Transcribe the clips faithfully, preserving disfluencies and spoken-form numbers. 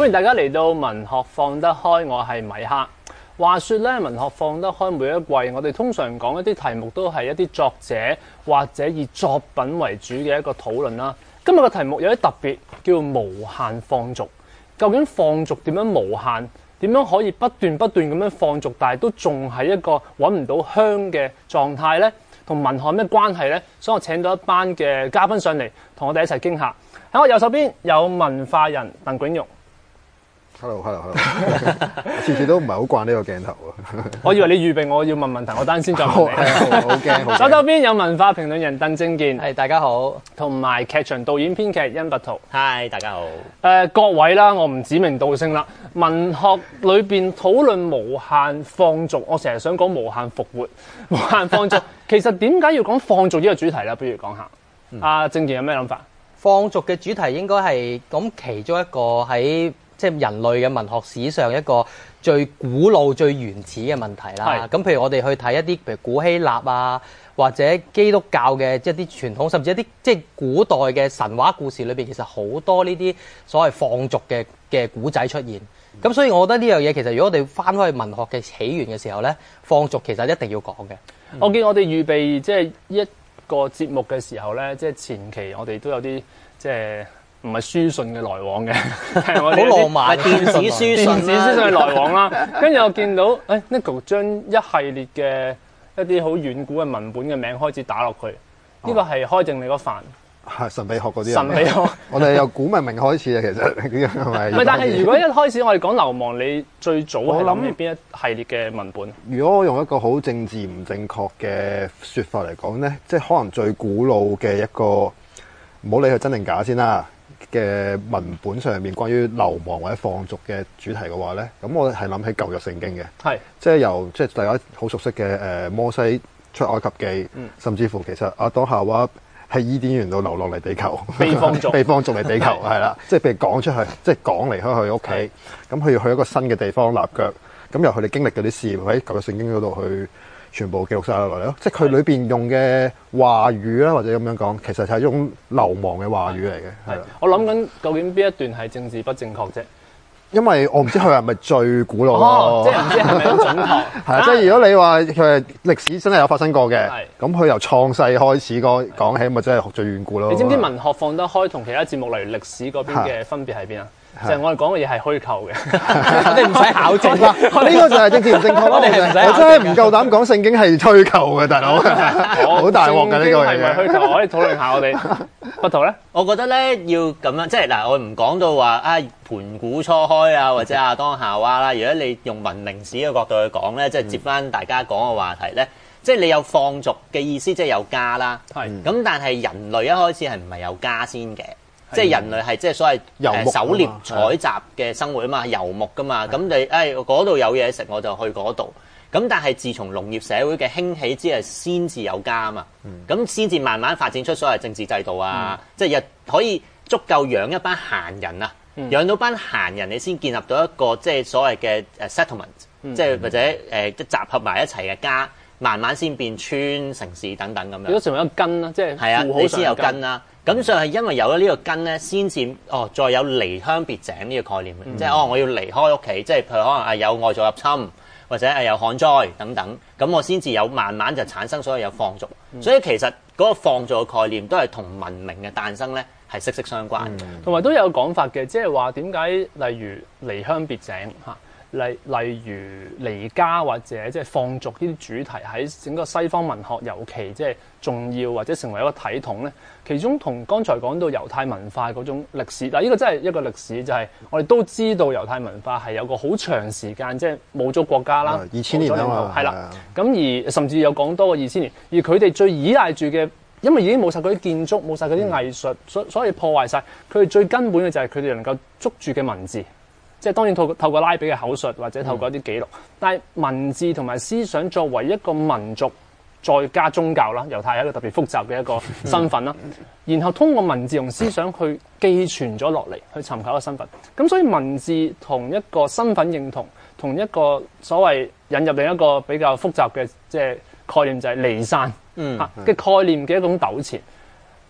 迎大家嚟到文學放得開，我係米哈。話說咧，文學放得開每一季，我哋通常講一啲題目都係一啲作者或者以作品為主嘅一個討論啦。今日嘅題目有啲特別，叫無限放逐。究竟放逐點樣無限？點樣可以不斷不斷咁樣放逐，但係都仲係一個揾唔到香嘅狀態呢？同文學有咩關係呢？所以我請到一班嘅嘉賓上嚟，同我哋一齊傾下。喺我右手邊有文化人鄧炯容。 Hello，Hello，Hello， 次次都唔係好慣呢個鏡頭啊！ 我以為你預備我要問問題，我等陣先再問你。 好驚！ 左手邊有文化評論人鄧正健， 係大家好， 同埋劇場導演編劇殷百圖。 係大家好。誒、 呃、各位啦，我唔指名道姓啦。文學裏邊討論無限放逐，我成日想講無限復活、無限放逐。其實點解要講放逐呢個主題咧？不如講下。阿、嗯啊、正健有咩諗法？ 放逐嘅主題應該係咁其中一個喺即係人類嘅文學史上一個最古老、最原始嘅問題啦。咁譬如我哋去睇一啲譬如古希臘啊，或者基督教嘅即係啲傳統，甚至一啲即係古代嘅神話故事裏邊，其實好多呢啲所謂放逐嘅嘅古仔出現。咁、嗯、所以我覺得呢樣嘢其實如果我哋翻開去文學嘅起源嘅時候咧，放逐其實一定要講嘅。 嗯、我見我哋預備即係一個節目嘅時候咧，即係前期我哋都有啲即係。唔係書信嘅來往嘅，係我哋好浪漫電子書信、電子書信嘅來往啦。跟住我見到，誒、哎、Nico 將一系列嘅一啲好遠古嘅文本嘅名開始打落去，呢、哦、個係開正你個飯。 係神秘學嗰啲。 神秘學， 我哋由古文明開始啊，其實係咪？唔係， 但係如果一開始我哋講流亡，你最早係諗起邊一系列嘅文本？ 如果我用一個好政治唔正確嘅説法嚟講咧，即係可能最古老嘅一個，唔好理佢真定假先啦。嘅文本上面關於流亡或者放逐嘅主題嘅話咧，咁我係諗起舊約聖經嘅，係即係由即係大家好熟悉嘅誒、呃、摩西出埃及記，嗯、甚至乎其實亞當夏娃喺伊甸園度流落嚟地球， 被放逐， 被放逐嚟地球係啦，即係被趕出去，即係趕離開佢屋企，咁佢要去一個新嘅地方立腳，咁由佢哋經歷嗰啲事喺舊約聖經嗰度去。全部記錄晒落嚟咯，即係佢裏邊用嘅話語啦，或者咁樣講，其實係一種流亡嘅話語嚟嘅。係，我諗緊究竟邊一段係政治不正確啫？ 因為我唔知佢係咪最古老咯、 哦，即係唔知係咪好準確。 係啊，即係如果你話佢係歷史真係有發生過嘅，咁佢由創世開始講講起，咪真係最遠古咯。 你知唔知文學放得開同其他節目例如歷史嗰邊嘅分別喺邊啊？就係我哋講嘅嘢係虛構嘅，我哋唔使考證啦。呢個就係政治唔正確咯。我哋係唔使，我真係唔夠膽講聖經係虛構嘅，大佬。好大鑊㗎呢個嘢。係咪虛構？可以討論下我哋。百圖咧， 我覺得咧要咁樣，即係嗱，我唔講到話啊盤古初開啊，或者亞當夏娃啦。如果你用文明史嘅角度去講咧，即係接翻大家講嘅話題咧，即係你有放逐嘅意思，即係有家啦。係。咁但係人類一開始係唔係有家先嘅？即係人類係即係所謂誒狩獵採集嘅生活啊嘛，遊牧噶嘛，咁你誒嗰度有嘢食我就去嗰度。咁但係自從農業社會嘅興起之後，先至有家啊嘛。咁先至慢慢發展出所謂政治制度啊，嗯、即係又可以足夠養一班閒人啊，嗯、養到班閒人你先建立到一個即係所謂嘅誒 settlement，、嗯、即係或者誒即、呃、集合埋一齊嘅家，慢慢先變村城市等等咁樣。 如果成為一個根啦，即係係啊，你先有根啦。咁所以係因為有咗呢個根咧，先至哦，再有離鄉別井呢個概念，嗯、即係哦，我要離開屋企，即係譬如可能係有外族入侵，或者係有旱災等等，咁我先至有慢慢就產生所謂有放逐。嗯、所以其實嗰個放逐嘅概念都係同文明嘅誕生咧係息息相關。 同埋、嗯、都有講法嘅，即係話點解例如離鄉別井嚇。例例如離家或者即係放逐呢啲主題喺整個西方文學尤其即係重要或者成為一個體統咧，其中同剛才講到猶太文化嗰種歷史，嗱呢個真係一個歷史，就係、是、我哋都知道猶太文化係有個好長時間即係冇咗國家啦， 二千年啊嘛， 係啦，咁而甚至有講多過二千年，而佢哋最依賴住嘅，因為已經冇晒嗰啲建築，冇晒嗰啲藝術，所、嗯、所以破壞晒佢哋最根本嘅就係佢哋能夠捉住嘅文字。即係當然透過透過拉比嘅口述或者透過一啲記錄，嗯、但係文字同埋思想作為一個民族，再加宗教啦，猶太係一個特別複雜嘅一個身份啦。嗯、然後通過文字同思想去寄傳咗落嚟，去尋求一個身份。咁所以文字同一個身份認同，同一個所謂引入另一個比較複雜嘅即係概念，就係離散嚇嘅概念嘅一種糾纏。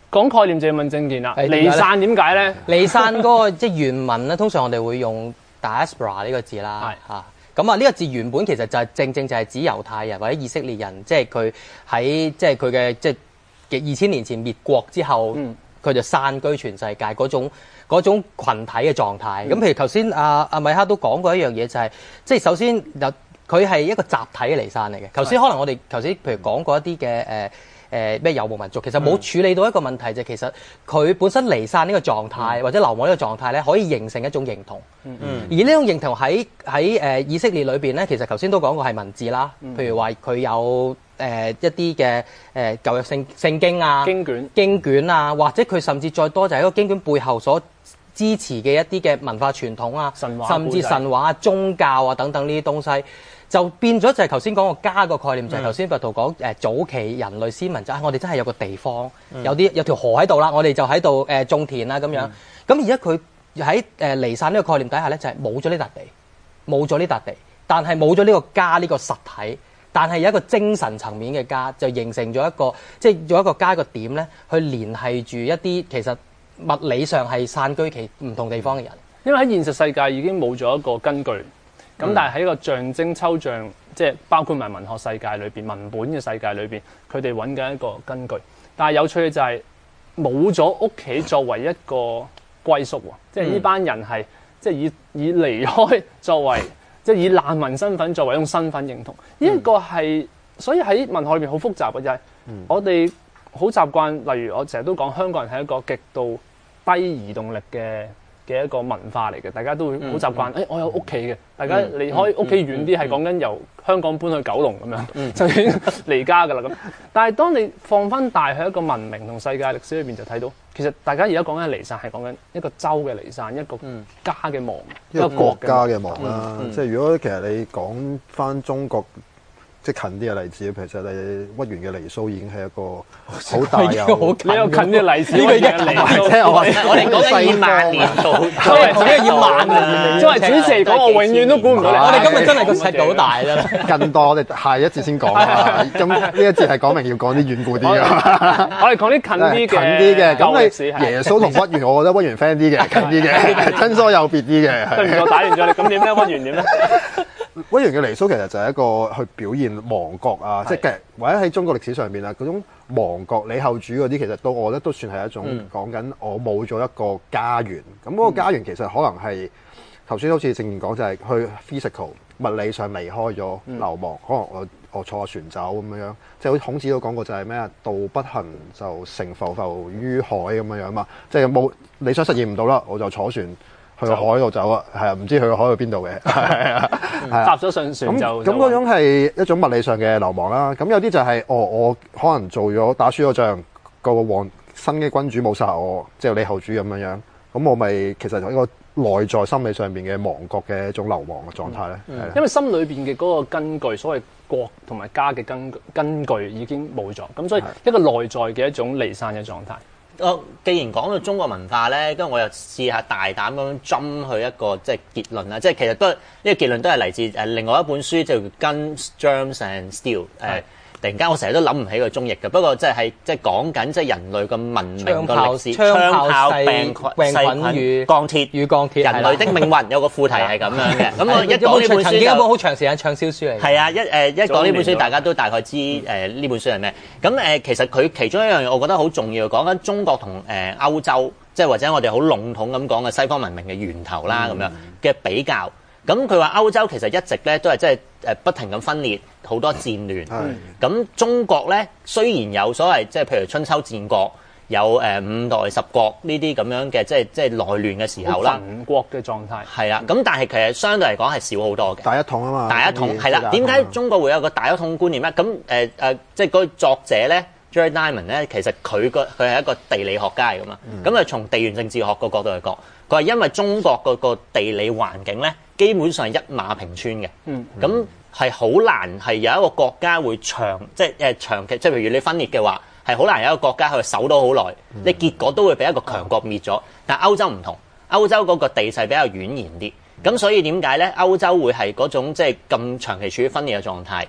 講概念就要問政見啦。 係點解咧離散點解咧？ 離散嗰個即係原文咧，通常我哋會用 diaspora 呢個字啦， 係嚇。咁啊，呢個字原本其實就係正正就係指猶太人或者以色列人，即係佢喺即係佢嘅即係二千年前滅國之後，佢、嗯、就散居全世界嗰種嗰種羣體嘅狀態。咁、嗯、譬如頭先阿阿米哈都講過一樣嘢，就係、是、即係首先有佢係一個集體嘅離散嚟嘅。頭先可能我哋頭先譬如講過一啲嘅誒誒咩遊牧民族，其實冇處理到一個問題，就係其實佢本身離散呢個狀態、嗯、或者流亡呢個狀態咧，可以形成一種認同。嗯嗯。而呢種認同喺喺誒以色列裏邊咧，其實頭先都講過係文字啦，嗯、譬如話佢有誒、呃、一啲嘅誒舊約聖聖經啊、 經卷、 經卷啊，或者佢甚至再多就係一個經卷背後所支持嘅一啲嘅文化傳統啊， 神話甚至神話、宗教啊等等呢啲東西。就變咗就係頭先講個家個概念，就係頭先佛圖講誒早期人類先民就係、是、我哋真係有個地方，嗯、有啲有條河喺度啦，我哋就喺度誒種田啦咁樣。咁而家佢喺誒離散呢個概念底下咧，就係冇咗呢笪地，冇咗呢笪地，但係冇咗呢個家呢、呢個實體，但係有一個精神層面嘅家，就形成咗一個即係用一個家個點咧，去聯繫住一啲其實物理上係散居其唔同地方嘅人。 因為喺現實世界已經冇咗一個根據。咁、嗯、但係喺個象徵抽象，即係包括埋文學世界裏邊、文本嘅世界裏邊，佢哋揾緊一個根據。但係有趣嘅就係冇咗屋企作為一個歸宿喎，即係呢班人係即係以以離開作為，即係以難民身份作為一種身份認同。呢一、嗯、個係所以喺文學裏邊好複雜嘅就係、是，嗯、我哋好習慣，例如我成日都講香港人係一個極度低移動力嘅。嘅一個文化嚟嘅，大家都會好習慣。誒、嗯嗯哎，我有屋企嘅，大家離開屋企遠啲，係講緊由香港搬去九龍咁樣，嗯、就已經離家㗎啦咁。但係當你放翻大去一個文明同世界歷史裏邊，就睇到其實大家而家講緊離散係講緊一個州嘅離散，一個家嘅亡， 嗯、一個國家嘅亡啦。嗯嗯、即係如果其實你講翻中國。即近啲嘅例子，其實你屈原嘅離騷已經係一個好大有， 你有近啲例子， 呢個已經離騷。 即係我我哋講緊以萬年度， 作為自己以萬年，作為主持嚟講，我永遠都估唔到你。 我哋今日真係個尺好大啦。 近代我哋下一節先講啊。咁呢一節係講明要講啲遠古啲嘅。 我哋講啲近啲嘅， 近啲嘅。咁你耶穌同屈原，我覺得屈原 friend 啲嘅，近啲嘅，親疏有別啲嘅。 對唔住，我打亂咗你。咁點咧？屈原點咧？ 屈原嘅離騷其實就係一個去表現亡國啊，即係其實或者喺中國歷史上邊啊，嗰種亡國李後主嗰啲，其實都我覺得都算係一種講緊我冇咗一個家園。咁嗰、嗯、個家園其實可能係頭先好似正言講，就係去 physical 物理上離開咗、嗯、流亡，可能我我坐船走咁樣，即係好似孔子都講過就係咩啊？道不行就成浮浮於海咁樣樣嘛，即係冇理想實現唔到啦，我就坐船。去個海度走啊，係啊，唔知去個海去邊度嘅，係啊， 搭咗上船就咁嗰種係一種物理上嘅流亡啦。咁有啲就係、是、哦，我可能做咗打輸咗仗，個王新嘅君主冇殺我，即係李後主咁樣樣，咁我咪其實有一個內在心理上邊嘅亡國嘅一種流亡嘅狀態咧。 嗯嗯、因為心裏邊嘅嗰個根據，所謂國同埋家嘅根根據已經冇咗，咁所以一個內在嘅一種離散嘅狀態。 我既然講到中國文化咧，跟住我又試下大膽咁針去一個即係結論啦，即係其實都係呢個結論都係嚟自誒另外一本書，就叫《Guns, Germs and Steel》誒。突然間我成日都諗唔起個中譯嘅，不過即係即係講緊即係人類嘅文明嘅歷史，槍炮、病菌、細菌與鋼鐵與鋼鐵，人類的命運有個副題係咁樣嘅。咁我一講呢本書就一本好長時間暢銷書嚟。係啊，一誒一講呢本書，大家都大概知誒呢本書係咩。咁誒其實佢其中一樣嘢，我覺得好重要，講緊中國同誒歐洲，即係或者我哋好籠統咁講嘅西方文明嘅源頭啦，咁樣嘅比較。咁佢話歐洲其實一直咧都係即係誒不停咁分裂，好多戰亂。咁、嗯、中國咧雖然有所謂即係譬如春秋戰國，有誒五代十國呢啲咁樣嘅即係即係內亂嘅時候啦， 民國嘅狀態係啊。咁但係其實相對嚟講係少好多嘅。 大一統啊嘛， 大一統係啦。點解中國會有個大一統觀念咧？咁誒誒，即係嗰個作者咧 Jared Diamond 咧，其實佢個佢係一個地理學家嚟噶嘛。咁啊、嗯，從地緣政治學個角度嚟講，佢係因為中國嗰個地理環境咧，基本上係一馬平川嘅，咁係好難係有一個國家會長，即係誒長期，即係譬如你分裂嘅話，係好難有一個國家去守到好耐，嗯、你結果都會俾一個強國滅咗。但係歐洲唔同，歐洲嗰個地勢比較蜿蜒啲，咁所以點解咧？歐洲會係嗰種即係咁長期處於分裂嘅狀態，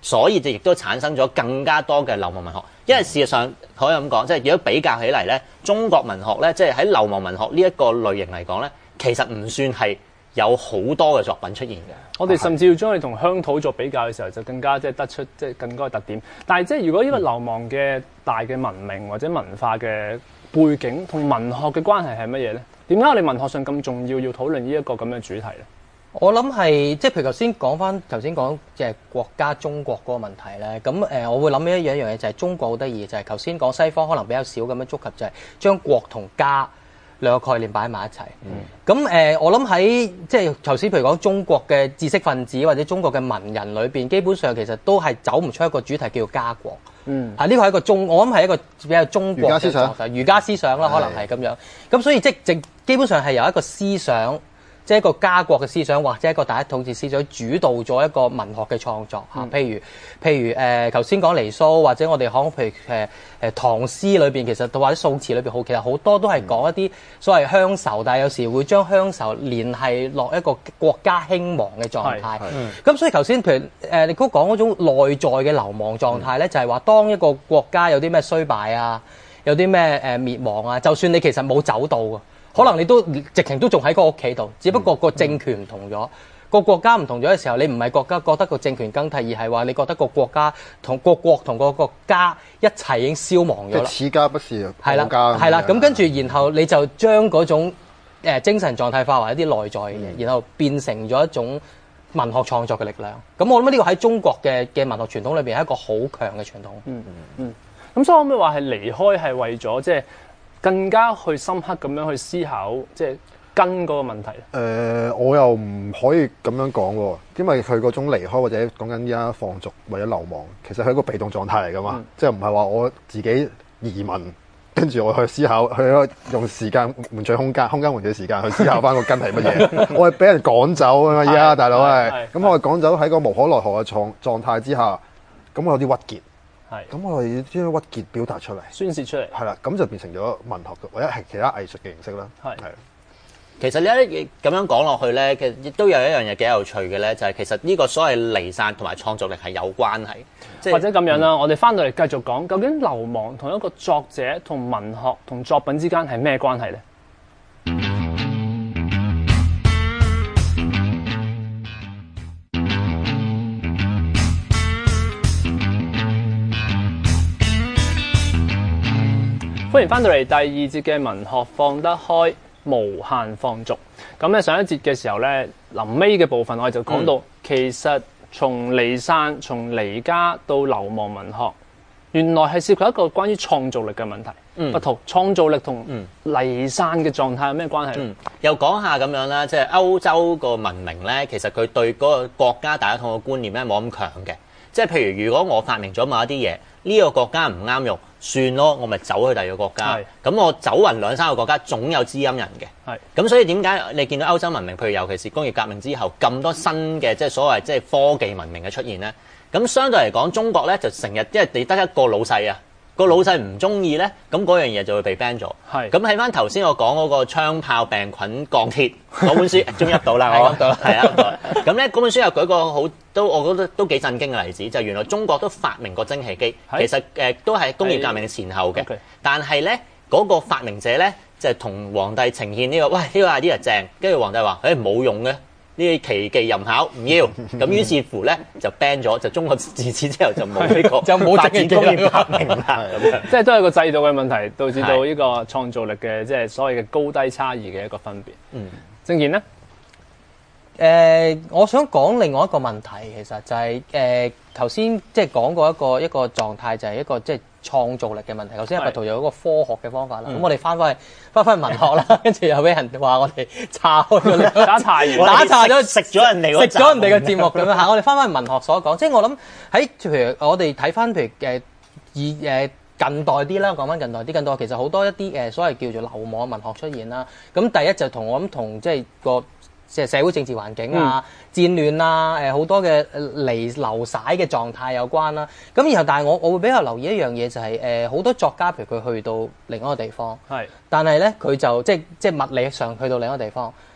所以就亦都產生咗更加多嘅流亡文學。因為事實上可以咁講，即係如果比較起嚟咧，中國文學咧，即係喺流亡文學呢一個類型嚟講咧，其實唔算係有好多嘅作品出現嘅。 我哋甚至要將佢同鄉土作比較嘅時候，就更加即係得出即係更多嘅特點。但係即係如果呢個流亡嘅大嘅文明或者文化嘅背景同文學嘅關係係乜嘢咧？點解我哋文學上咁重要要討論呢一個咁嘅主題咧？ 我諗係即係譬如頭先講翻頭先講即係國家中國嗰個問題咧，咁誒、呃、我會諗起一樣一樣嘢就係中國好得意，就係頭先講西方可能比較少咁樣觸及，就係將國同家兩個概念擺埋一齊。咁誒、嗯呃、我諗喺即係頭先譬如講中國嘅知識分子或者中國嘅文人裏邊，基本上其實都係走唔出一個主題叫做家國。嗯，啊呢個係一個中，我諗係一個比較中國嘅思想，儒家思想啦，可能係咁樣。咁所以即係基本上係由一個思想。即係一個家國嘅思想，或者一個大一統治思想主導咗一個文學嘅創作嚇、嗯。譬如譬如誒頭先講離騷，或者我哋講譬如誒誒唐詩裏邊，其實或者宋詞裏邊好，其實好多都係講一啲所謂鄉愁，但係有時會將鄉愁連繫落一個國家興亡嘅狀態。咁、嗯、所以頭先譬如誒你都講嗰種內在嘅流亡狀態咧，嗯、就係話當一個國家有啲咩衰敗啊，有啲咩誒滅亡啊，就算你其實冇走到㗎。可能你都直情都仲喺個屋企度，只不過個政權唔同咗，個、嗯、國家唔同咗嘅時候，你唔係國家覺得個政權更替，而係話你覺得個國家同個國同個國家一齊已經消亡咗啦。此家不是國家。 係啦，咁跟住然後你就將嗰種誒精神狀態化為一啲內在嘅嘢，嗯、然後變成咗一種文學創作嘅力量。咁我諗呢個喺中國嘅嘅文學傳統裏邊係一個好強嘅傳統。嗯嗯嗯。咁所以可唔可以話係離開係為咗即係？更加去深刻咁樣去思考，即係根嗰個問題。誒、 呃，我又唔可以咁樣講喎，因為佢嗰種離開或者講緊依家放逐或者流亡，其實係一個被動狀態嚟噶嘛，嗯、即係唔係話我自己移民，跟住我去思考，去用時間換取空間，空間換取時間去思考翻個根係乜嘢。我係俾人趕走啊嘛，依家大佬係，咁我係趕走喺個無可奈何嘅狀狀態之下，咁我有啲鬱結。咁我哋要將鬱結表達出嚟， 宣泄出嚟， 係啦，咁就變成咗文學嘅或者係其他藝術嘅形式啦。係， 其實咧咁樣講落去咧，其實亦都有一樣嘢幾有趣嘅咧，就係、是、其實呢個所謂離散同埋創造力係有關係。即係、 或者咁樣啦，嗯、我哋翻到嚟繼續講，究竟流亡同一個作者同文學同作品之間係咩關係咧？歡迎翻到嚟第二節嘅文學放得開無限放逐。咁咧上一節嘅時候咧，臨尾嘅部分我哋就講到，嗯、其實從離散、從離家到流亡文學，原來係涉及一個關於創造力嘅問題。嗯，不同創造力同離散嘅狀態有咩關係咧？嗯， 又講下咁樣啦，即係歐洲個文明咧，其實佢對嗰個國家大一統嘅觀念咧冇咁強嘅。即係譬如，如果我發明咗某一啲嘢，呢、這個國家唔啱用，算咯，我咪走去第二個國家。咁我走勻兩三個國家，總有知音人嘅。係咁，所以點解你見到歐洲文明，譬如尤其是工業革命之後咁多新嘅即係所謂即係科技文明嘅出現咧？咁相對嚟講，中國咧就成日即係你得一個老細啊，個老細唔中意咧，咁嗰樣嘢就會被 ban 咗。係咁喺翻頭先我講嗰個槍炮病菌鋼鐵嗰本書，終於入到啦，我入到啦，係啊。咁咧嗰本書又舉個好都我覺得都幾震驚嘅例子，就係、原來中國都發明過蒸汽機，其實誒、呃、都係工業革命嘅前後嘅。但係咧嗰個發明者咧就係同皇帝呈現呢、呢個，喂呢、呢個 idea 正，跟住皇帝話誒冇用嘅。呢啲奇技淫巧唔要，咁於是乎咧就 ban 咗，就中國自此之後就冇呢、呢個就冇發展工業革命啦。咁樣即係都係個制度嘅問題，導致到呢個創造力嘅即係所謂嘅高低差異嘅一個分別。嗯，正賢咧，誒、 呃，我想講另外一個問題，其實就係誒頭先即係講過一個一個狀態，就係一個即係創造力嘅問題。頭先阿拔圖有一個科學嘅方法啦，咁、嗯、我哋翻返去翻返去文學啦，跟住又俾人話我哋岔開咗， 打岔完， 打岔咗食咗人哋食咗人哋嘅節目咁樣嚇。我哋翻返去文學所講，即係我諗喺譬如我哋睇翻譬如誒以誒近代啲啦，講翻近代啲近代，其實好多一啲誒所謂叫做流亡文學出現啦。咁第一就同我諗同即係個。即係社會政治環境啊、嗯、戰亂啊、誒好多嘅離流徙嘅狀態有關啦。咁然後，但係我我會比較留意一樣嘢，就係誒好多作家，譬如佢去到另一個地方，係，但係咧佢就即係即係物理上去到另一個地方，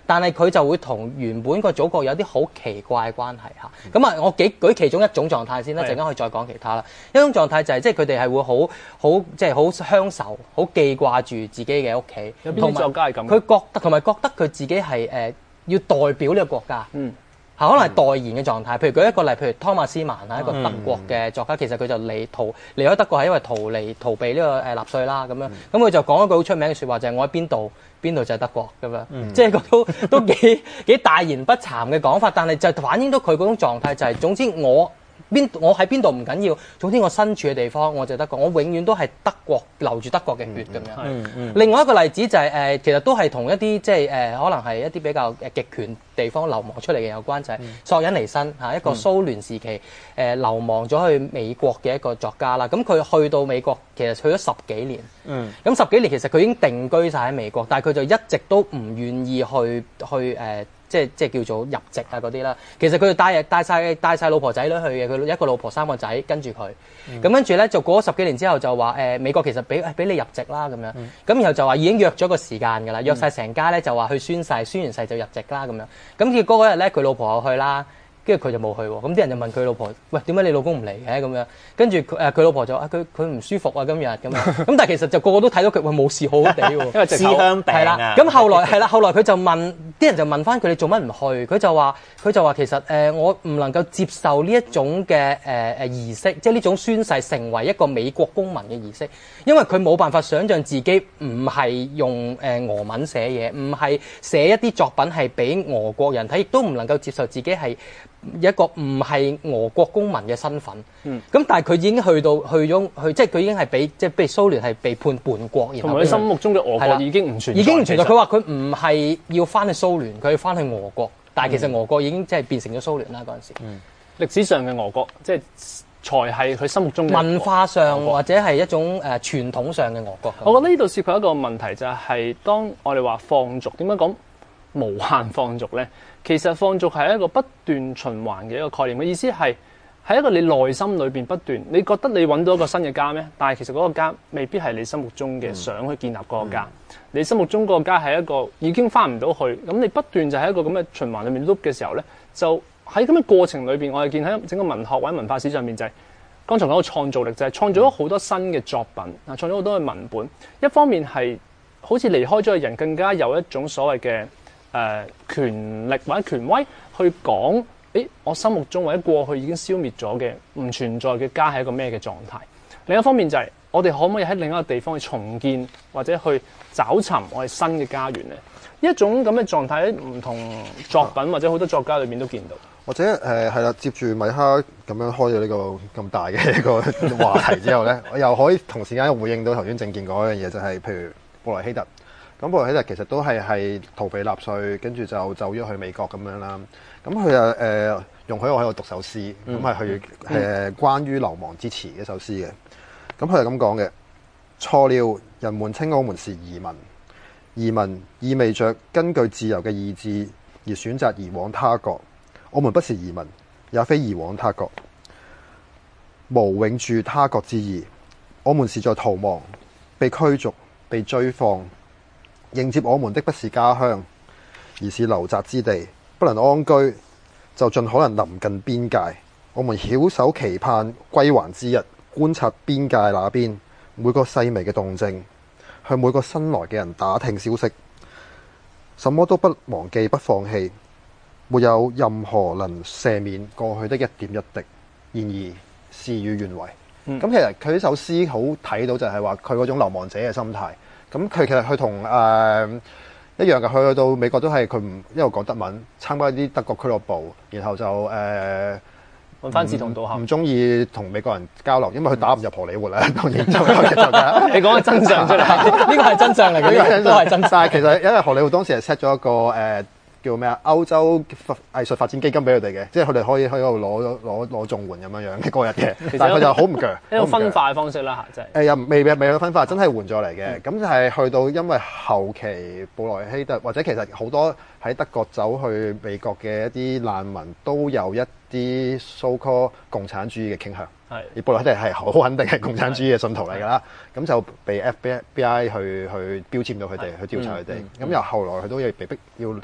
但係佢就會同原本個祖國有啲好奇怪嘅關係嚇。咁啊，我幾舉其中一種狀態先啦，陣間可以再講其他啦。一種狀態就係即係佢哋係會好好即係好鄉愁、好記掛住自己嘅屋企。 有邊啲作家係咁？ 佢覺得同埋覺得佢自己係誒、呃、要代表呢個國家。嗯。可能係代言嘅狀態，譬如舉一個例，譬如湯馬斯曼係一個德國嘅作家，其實佢就離逃離開德國係因為逃離逃避呢個誒納粹啦咁樣，咁佢就講一句好出名嘅説話，就係、是、我喺邊度邊度就係德國咁樣，嗯、即係個都都幾幾大言不慚嘅講法，但係就反映到佢嗰種狀態就係、是、總之我。邊我喺邊度唔緊要，總之我身處嘅地方我就德國，我永遠都係德國流住德國嘅血咁樣。嗯嗯、另外一個例子就係、是、誒、呃，其實都係同一啲即係誒，可能係一啲比較誒極權地方流亡出嚟嘅有關，就係、是、索忍尼辛嚇一個蘇聯時期誒、呃、流亡咗去美國嘅一個作家啦。咁佢去到美國其實去咗十幾年。嗯。咁十幾年其實佢已經定居晒喺美國，但係佢就一直都唔願意去去誒。呃即係即係叫做入籍啊嗰啲啦，其實佢就帶帶曬帶曬老婆仔女去嘅，佢一個老婆三個仔跟住佢，咁、嗯、跟住咧就過咗十幾年之後就話誒、呃、美國其實俾俾你入籍啦咁樣，咁、嗯、然後就話已經約咗個時間㗎啦，約晒成家咧就話去宣誓，宣完誓就入籍啦咁樣，咁結果嗰日咧佢老婆又去啦。跟住佢就冇去喎，咁啲人就問佢老婆：喂，點解你老公唔嚟嘅？咁樣，跟住佢誒佢老婆就話：佢佢唔舒服啊，今日咁樣。咁但係其實就個個都睇到佢，喂冇事，好好地喎，因為思鄉病啊。咁後來係啦，後來佢就問啲人就問翻佢：你做乜唔去？佢就話佢就話其實誒、呃、我唔能夠接受呢一種嘅誒誒儀式，即係呢種宣誓成為一個美國公民嘅儀式，因為佢冇辦法想像自己唔係用誒、呃、俄文寫嘢，唔係寫一啲作品係俾俄國人睇，亦都唔能夠接受自己係一個唔係俄國公民嘅身份，咁、嗯、但係佢已經去到去咗去，即係佢已經係俾即係被蘇聯係被判叛國，然後同佢心目中嘅俄國已經唔存在， 已經唔存在。佢話佢唔係要翻去蘇聯，佢要翻去俄國，但係其實俄國已經即係變成咗蘇聯啦嗰陣時。嗯、歷史上嘅俄國即係才係佢心目中嘅文化上或者係一種誒、呃、傳統上嘅俄國。 我覺得呢度涉及一個問題就係、是、當我哋話放逐，點樣講無限放逐咧？其實放逐係一個不斷循環嘅一個概念，嘅意思係喺一個你內心裏邊不斷，你覺得你揾到一個新嘅家咩？但係其實嗰個家未必係你心目中嘅想去建立嗰個家。嗯、你心目中嗰個家係一個已經翻唔到去，咁你不斷就喺一個咁嘅循環裏面碌嘅時候咧，就喺咁嘅過程裏邊，我哋見喺整個文學或者文化史上面就係、是、剛才講到創造力，就係創造咗好多新嘅作品，啊，創造咗好多嘅文本。一方面係好似離開咗嘅人更加有一種所謂嘅。誒、呃、權力或者權威去講，誒我心目中或者過去已經消滅咗嘅唔存在嘅家係一個咩嘅狀態？另一方面就係、是、我哋可唔可以喺另一個地方去重建或者去找尋我哋新嘅家園咧？一種咁嘅狀態喺唔同作品或者好多作家裏面都見到。 或者誒係啦，接住米哈咁樣開咗呢個咁大嘅一個話題之後咧，我又可以同時間回應到頭先正健講一樣嘢，就係、是、譬如布萊希特。咁布萊希特其實都係係逃避納粹，跟住就走咗去美國咁樣啦。咁佢又誒容許我喺度讀首詩，咁係去誒關於流亡之前嘅一首詩嘅。咁佢係咁講嘅：錯了，人們稱我們是移民，移民意味着根據自由嘅意志而選擇移往他國。我們不是移民，也非移往他國，無永住他國之意。我們是在逃亡，被驅逐，被追放。迎接我們的不是家鄉，而是流宅之地，不能安居，就盡可能臨近邊界。我們翹首期盼歸還之日，觀察邊界那邊每個細微嘅動靜，向每個新來嘅人打聽消息，什麼都不忘記，不放棄，沒有任何能赦免過去的一點一滴。然而事與願違。咁、嗯、其實佢呢首詩好睇到就係話佢嗰種流亡者嘅心態。咁佢其實佢同誒一樣嘅，佢去到美國都係佢唔一路講德文，參加啲德國俱樂部，然後就誒揾翻志同道合， 唔中意同美國人交流，因為佢打唔入荷里活啦。嗯、當然就就你講嘅真相出嚟，呢個係真相嚟嘅，呢個都係真相。 但係其實因為荷里活當時係 set 咗一個誒。呃叫咩啊？歐洲藝術發展基金俾佢哋嘅，即係佢哋可以喺度攞攞攞綜援咁樣樣嘅嗰日嘅，但係佢就好唔鋸， 一個分化嘅方式啦，即係誒又未未未有分化，真係換咗嚟嘅。咁、嗯、就係去到因為後期布萊希特或者其實好多喺德國走去美國嘅一啲難民都有一啲 so-called 共產主義嘅傾向，係而布萊希特係好肯定係共產主義嘅信徒嚟㗎啦。咁就被 F B I 去去標籤到佢哋，去調查佢哋。咁、嗯嗯、由後來佢都要被逼要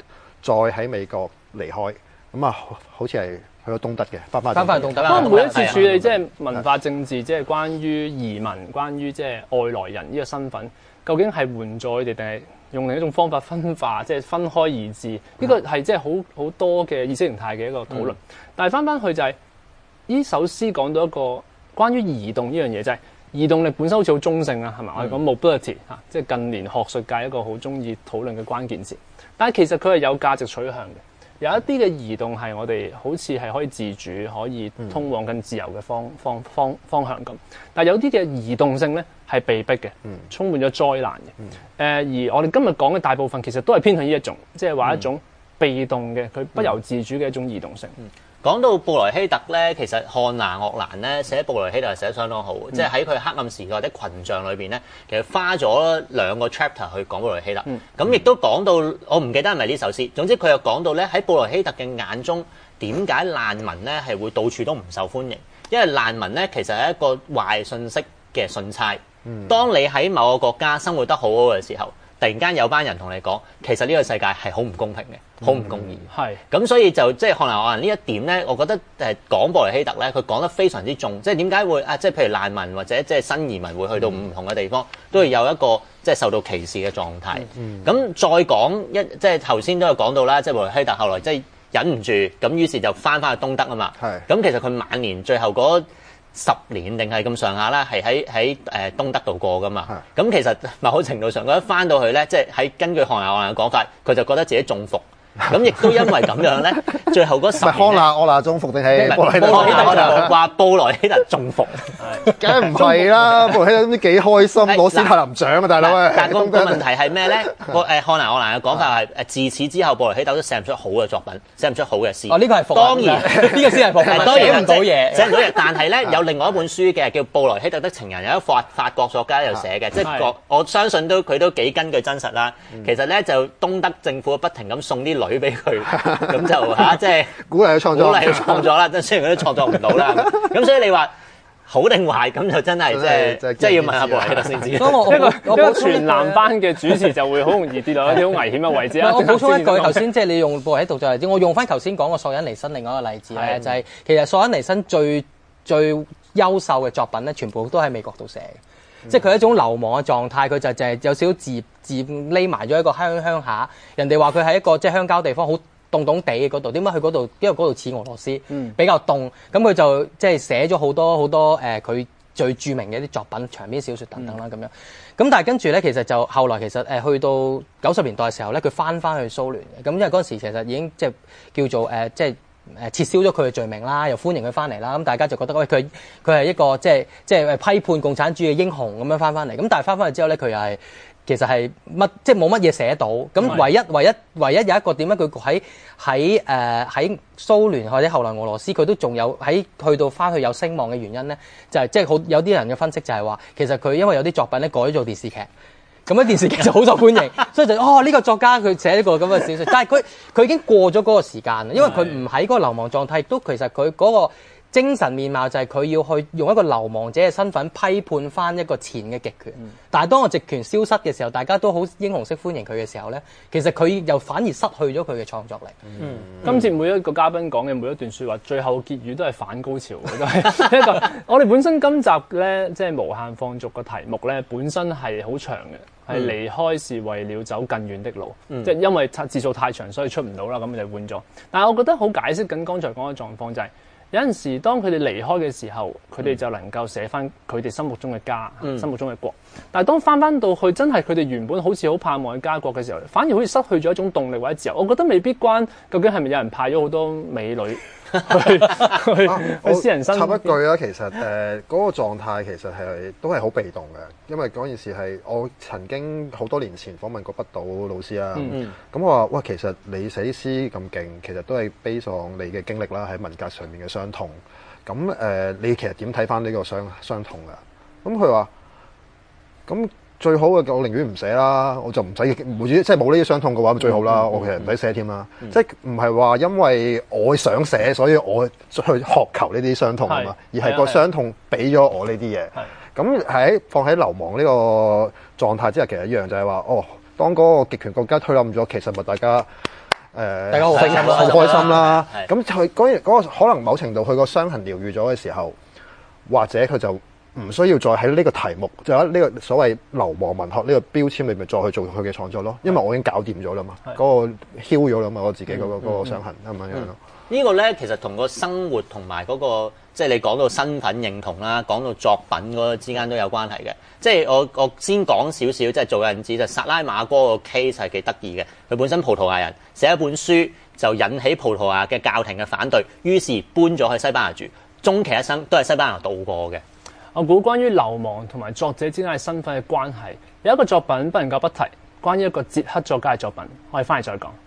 再喺美國離開，咁啊好似係去咗東德嘅，翻返翻返去東德。 不過每一次處理即係文化政治，即係關於移民、關於即係外來人呢個身份，究竟係援助佢哋定係用另一種方法分化，即係分開而治？呢個係即係好好多嘅意識形態嘅一個討論。嗯、但係翻翻去就係、是、呢首詩講到一個關於移動呢樣嘢，就係、是、移動力本身好似好中性啊，係咪？我哋講 mobility 嚇，即係近年學術界一個好中意討論嘅關鍵詞。但係其實佢係有價值取向嘅。有一啲嘅移動係我哋好似係可以自主，可以通往更自由嘅方方方方向咁。但係有啲嘅移動性咧係被逼嘅，充滿咗災難嘅。誒、呃，而我哋今日講嘅大部分其實都係偏向呢一種，即係話一種被動嘅，佢不由自主嘅一種移動性。 嗯嗯講到布萊希特咧，其實漢娜鄂蘭咧寫布萊希特係寫得相當好，嗯、即係喺佢黑暗時代的群像裏邊咧，其實花咗兩個 chapter 去講布萊希特。咁亦、嗯、都講到，我唔記得係咪呢首詩。總之佢又講到咧，喺布萊希特嘅眼中，點解難民咧係會到處都唔受歡迎？因為難民咧其實係一個壞信息嘅信差。嗯、當你喺某個國家生活得好好嘅時候，突然間有班人同你講，其實呢個世界係好唔公平嘅，好唔公義。係咁、嗯，所以就即係漢娜鄂蘭呢一點咧，我覺得誒講布萊希特咧，佢講得非常之重。即係點解會啊？即係譬如難民或者即係新移民會去到唔同嘅地方，嗯、都會有一個即係受到歧視嘅狀態。咁、嗯嗯、再講一即係頭先都有講到啦，即係布萊希特後來即係忍唔住，咁於是就翻返去東德啊嘛。係咁是，其實佢晚年最後嗰十年定係咁上下啦，係喺喺誒東德度過噶嘛。咁的其實某程度上，佢一翻到去咧，即係喺根據漢娜鄂蘭嘅講法，佢就覺得自己中伏。咁亦都因為咁樣咧，最後嗰十年， 漢娜鄂蘭中伏定係布萊希特？ 布萊希特就話布萊希特中伏， 梗係唔係啦？布萊希特都幾開心攞史泰林獎啊，大佬啊！ 但個個問題係咩咧？個誒漢娜鄂蘭嘅講法係誒自此之後，布萊希特都寫唔出好嘅作品，寫唔出好嘅詩。 哦，呢個係伏。當然，呢個先係伏。當然寫唔到嘢， 寫唔到嘢。但係咧，有另外一本書嘅叫《布萊希特的情人》，有一個法法國作家又寫嘅，即係個我相信都佢都幾根據真實啦。其實咧就東德政府不停咁送啲女俾佢。咁就嚇，即係鼓勵佢創作， 鼓勵佢創作啦。即係雖然佢都創作唔到啦，咁所以你話好定壞，咁就真係即係即係要問下布萊希特先知。 一個一個全男班嘅主持就會好容易跌落一啲好危險嘅位置啦。 我補充一句，頭先即係你用布萊希特做例子，我用翻頭先講個索恩尼辛另外一個例子咧，就係其實索恩尼辛最最優秀嘅作品咧，全部都喺美國度寫嘅。即係佢一種流亡嘅狀態，佢就就係有少少自自匿埋咗一個鄉鄉下。人哋話佢係一個即係鄉郊地方，好凍凍地嘅嗰度。點解去嗰度？因為嗰度似俄羅斯，嗯、比較凍。咁佢就即係寫咗好多好多誒，佢、呃、最著名嘅一啲作品、長篇小説等等啦咁樣。咁但係跟住咧，其實就後來其實誒去到九十年代嘅時候咧，佢翻翻去蘇聯嘅。咁因為嗰陣時其實已經即係叫做誒、呃、即係。誒撤銷咗佢嘅罪名啦，又歡迎佢翻嚟啦，咁大家就覺得喂佢佢係一個即係即係批判共產主義嘅英雄咁樣翻翻嚟，咁但係翻翻嚟之後咧，佢又係其實係乜即係冇乜嘢寫到，咁唯一唯一唯一有一個點咧，佢喺喺誒喺蘇聯或者後來俄羅斯，佢都仲有喺去到翻去有聲望嘅原因咧，就係即係好有啲人嘅分析就係話，其實佢因為有啲作品咧改咗做電視劇。咁樣電視劇就好受歡迎，所以就哦呢、這個作家佢寫呢個咁嘅小説，但係佢佢已經過咗嗰個時間，因為佢唔喺嗰個流亡狀態，都其實佢嗰個精神面貌就係佢要去用一個流亡者嘅身份批判翻一個前嘅極權。嗯、但係當個極權消失嘅時候，大家都好英雄式歡迎佢嘅時候咧，其實佢又反而失去咗佢嘅創作力。 嗯，今次每一個嘉賓講嘅每一段説話，最後結語都係反高潮嘅，都係一個。我哋本身今集咧，即係無限放逐嘅題目咧，本身係好長嘅。係離開是為了走更遠的路，嗯、即係因為字數太長，所以出唔到啦，咁就換咗。但係我覺得好解釋緊剛才講嘅狀況，就係有陣時當佢哋離開嘅時候，佢哋就能夠寫翻佢哋心目中嘅家、嗯、心目中嘅國。但係當翻翻到去真係佢哋原本好似好盼望嘅家國嘅時候，反而好似失去咗一種動力或者自由。我覺得未必關究竟係咪有人派咗好多美女去去、啊、去私人生。 插一句啦，其實誒嗰、呃那個狀態其實係都係好被動嘅，因為嗰件事係我曾經好多年前訪問過北島老師啦。咁我話：哇，其實你寫啲詩咁勁，其實都係 base on你嘅經歷啦，喺文革上面嘅傷痛。咁誒、呃，你其實點睇翻呢個傷傷痛㗎？咁佢話。咁最好嘅，我寧願唔寫啦，我就唔使冇即係冇呢啲傷痛嘅話，咪最好啦。嗯嗯、我其實唔使寫添啦，嗯、即係唔係話因為我想寫，所以我去渴求呢啲傷痛啊嘛，是而係個傷痛俾咗我呢啲嘢。咁喺放喺流亡呢個狀態之下，其實一樣就係話，哦，當嗰個極權國家推冧咗，其實咪大家誒， 大家好開心啦好開心啦。 係咁佢嗰嗰個可能某程度佢個傷痕療愈咗嘅時候，或者佢就唔需要再喺呢個題目，就喺呢個所謂流亡文學呢個標籤裏面再去做佢嘅創作咯。因為我已經搞掂咗啦嘛，嗰個囂咗啦嘛，我自己嗰個嗰個傷痕係咪咁樣咯？ 呢個咧其實同個生活同埋嗰個，即係你講到身份認同啦，講到作品嗰個之間都有關係嘅。即係我我先講少少，即係做個引子就薩拉馬哥個 case 係幾得意嘅。佢本身葡萄牙人，寫一本書就引起葡萄牙嘅教廷嘅反對，於是搬咗去西班牙住，終其一生都係西班牙度過嘅。 我估關於流亡同埋作者之間嘅身份嘅關係，有一個作品不能夠不提，關於一個捷克作家嘅作品，我哋翻嚟再講。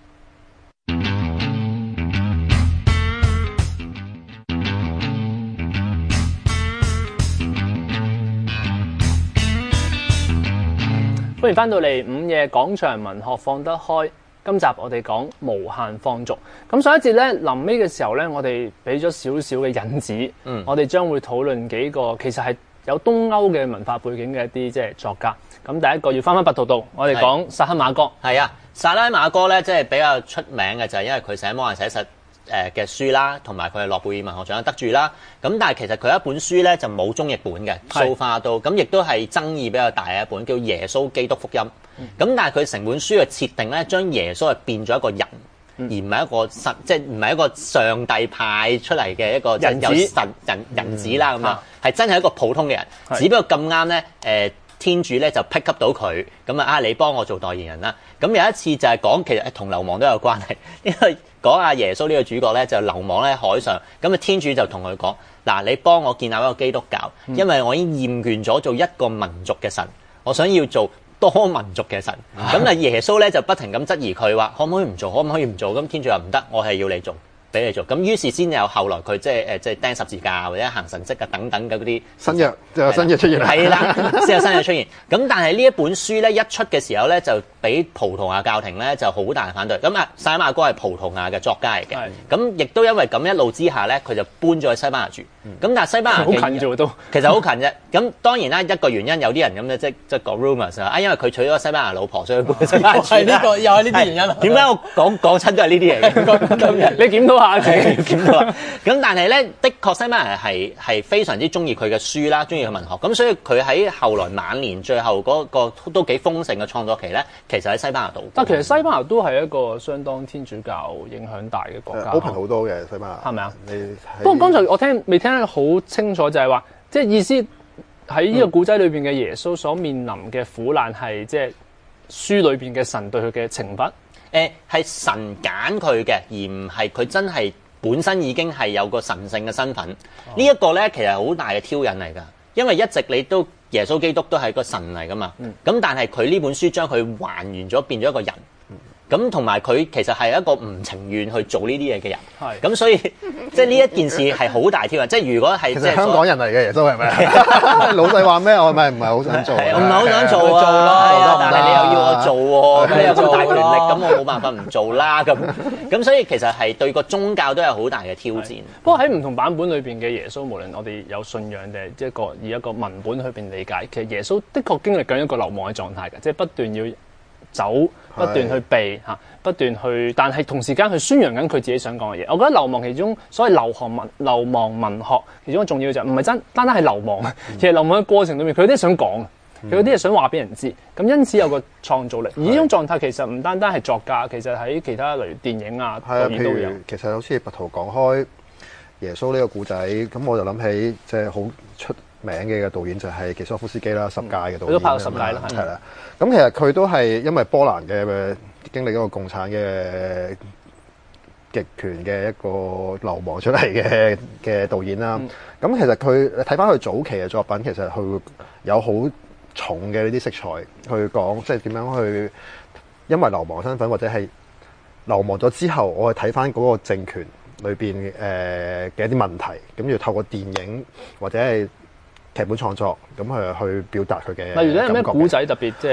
歡迎翻到嚟午夜廣場文學放得開。今集我哋講無限放逐。咁上一節咧臨尾嘅時候咧，我哋俾咗少少嘅引子，嗯、我哋將會討論幾個其實係有東歐嘅文化背景嘅一啲即係作家。咁第一個要翻翻白圖度，我哋講薩克馬哥。 係啊，薩拉馬哥咧即係比較出名嘅就係因為佢寫魔人寫實誒嘅書啦，同埋佢係諾貝爾文學獎得主啦。咁但係其實佢一本書咧就冇中譯本嘅，so far都咁亦都係爭議比較大嘅一本，叫《耶穌基督福音》。咁、嗯、但係佢成本書嘅設定咧，將耶穌係變咗一個人，嗯、而唔係一個神，即係唔係一個上帝派出嚟嘅一個人有神人人子啦咁樣，係、嗯、真係一個普通嘅人，是只不過咁啱咧誒。天主咧就 pick up 到佢，咁啊啊你幫我做代言人啦。咁有一次就係講其實同流亡都有關係，因為講阿耶穌呢個主角咧就流亡咧海上，咁啊天主就同佢講：嗱，你幫我建立一個基督教，因為我已經厭倦咗做一個民族嘅神，我想要做多民族嘅神。咁啊耶穌咧就不停咁質疑佢話：可唔可以唔做？可唔可以唔做？咁天主話唔得，我係要你做。俾你做，咁於是先有後來佢即係誒即係釘十字架或者行神蹟啊等等嘅嗰啲新約就有新約出現啦， 係啦，先有新約出現。咁但係呢一本書咧一出嘅時候咧就俾葡萄牙教廷咧就好大反對。咁啊，薩拉馬哥係葡萄牙嘅作家嚟嘅，咁亦都因為咁一路之下咧，佢就搬咗去西班牙住。咁、嗯、但係西班牙好近啫都， 其實好近啫。咁當然啦，一個原因有啲人咁咧即即講 rumors 啊，因為佢娶咗西班牙老婆，所以搬去西班牙住。係呢、呢個又係呢啲原因。點解我講講親都係呢啲嘢嘅？今日你檢討下自己。咁但係咧，的確西班牙係係非常之中意佢嘅書啦，中意佢文學。咁所以佢喺後來晚年最後嗰個都幾豐盛嘅創作期咧，其實喺西班牙度。 但其實西班牙都係一個相當天主教影響大嘅國家。 open 好多嘅西班牙， 係咪啊？ 你不過剛才我聽未聽得好清楚，就係話，即係意思喺呢個古仔裏邊嘅耶穌所面臨嘅苦難係即係書裏邊嘅神對佢嘅懲罰。 誒係神揀佢嘅，而唔係佢真係。本身已經係有個神聖嘅身份，呢、這、一個咧其實係好大嘅挑釁嚟㗎，因為一直你都耶穌基督都係個神嚟㗎嘛，咁、嗯、但係佢呢本書將佢還原咗，變咗一個人，咁同埋佢其實係一個唔情願去做呢啲嘢嘅人，咁所以即係呢一件事係好大挑釁，即係如果係其實香港人嚟嘅耶穌係咪？老細話咩？我咪唔係好想做，唔係好想做啊，做咯，但係你又要我做喎，咁你有咁大權力，咁我冇辦法唔做啦，咁咁所以其實係對個宗教都有好大嘅挑戰。 不過喺唔同版本裏邊嘅耶穌，無論我哋有信仰定係一個以一個文本去邊理解，其實耶穌的確經歷緊一個流亡嘅狀態嘅，即係不斷要走，不斷去避嚇，不斷去，但係同時間去宣揚緊佢自己想講嘅嘢。我覺得流亡其中所謂流行文、流亡文學其中一個重要就唔係真單單係流亡，嗯、其實流亡嘅過程裏面，佢有啲想講，佢有啲嘢想話俾人知。咁因此有個創造力。而呢種狀態其實唔單單係作家，其實喺其他例如電影啊，導演都有。 其實好似白圖講開耶穌呢個故仔，咁我就諗起即係好出名嘅導演就係傑索夫斯基啦，十戒嘅導演，佢、嗯、 都拍咗十戒啦， 係啦。咁、嗯、其實佢都係因為波蘭嘅經歷一個共產嘅極權嘅一個流亡出嚟嘅嘅導演啦。咁、嗯、其實佢睇翻佢早期嘅作品，其實佢有好重嘅呢啲色彩去講，即係點樣去因為流亡身份或者係流亡咗之後，我去睇翻嗰個政權裏邊誒嘅一啲問題，咁要透過電影或者係劇本創作，咁去去表達佢嘅。 例如咧，有咩古仔特別即係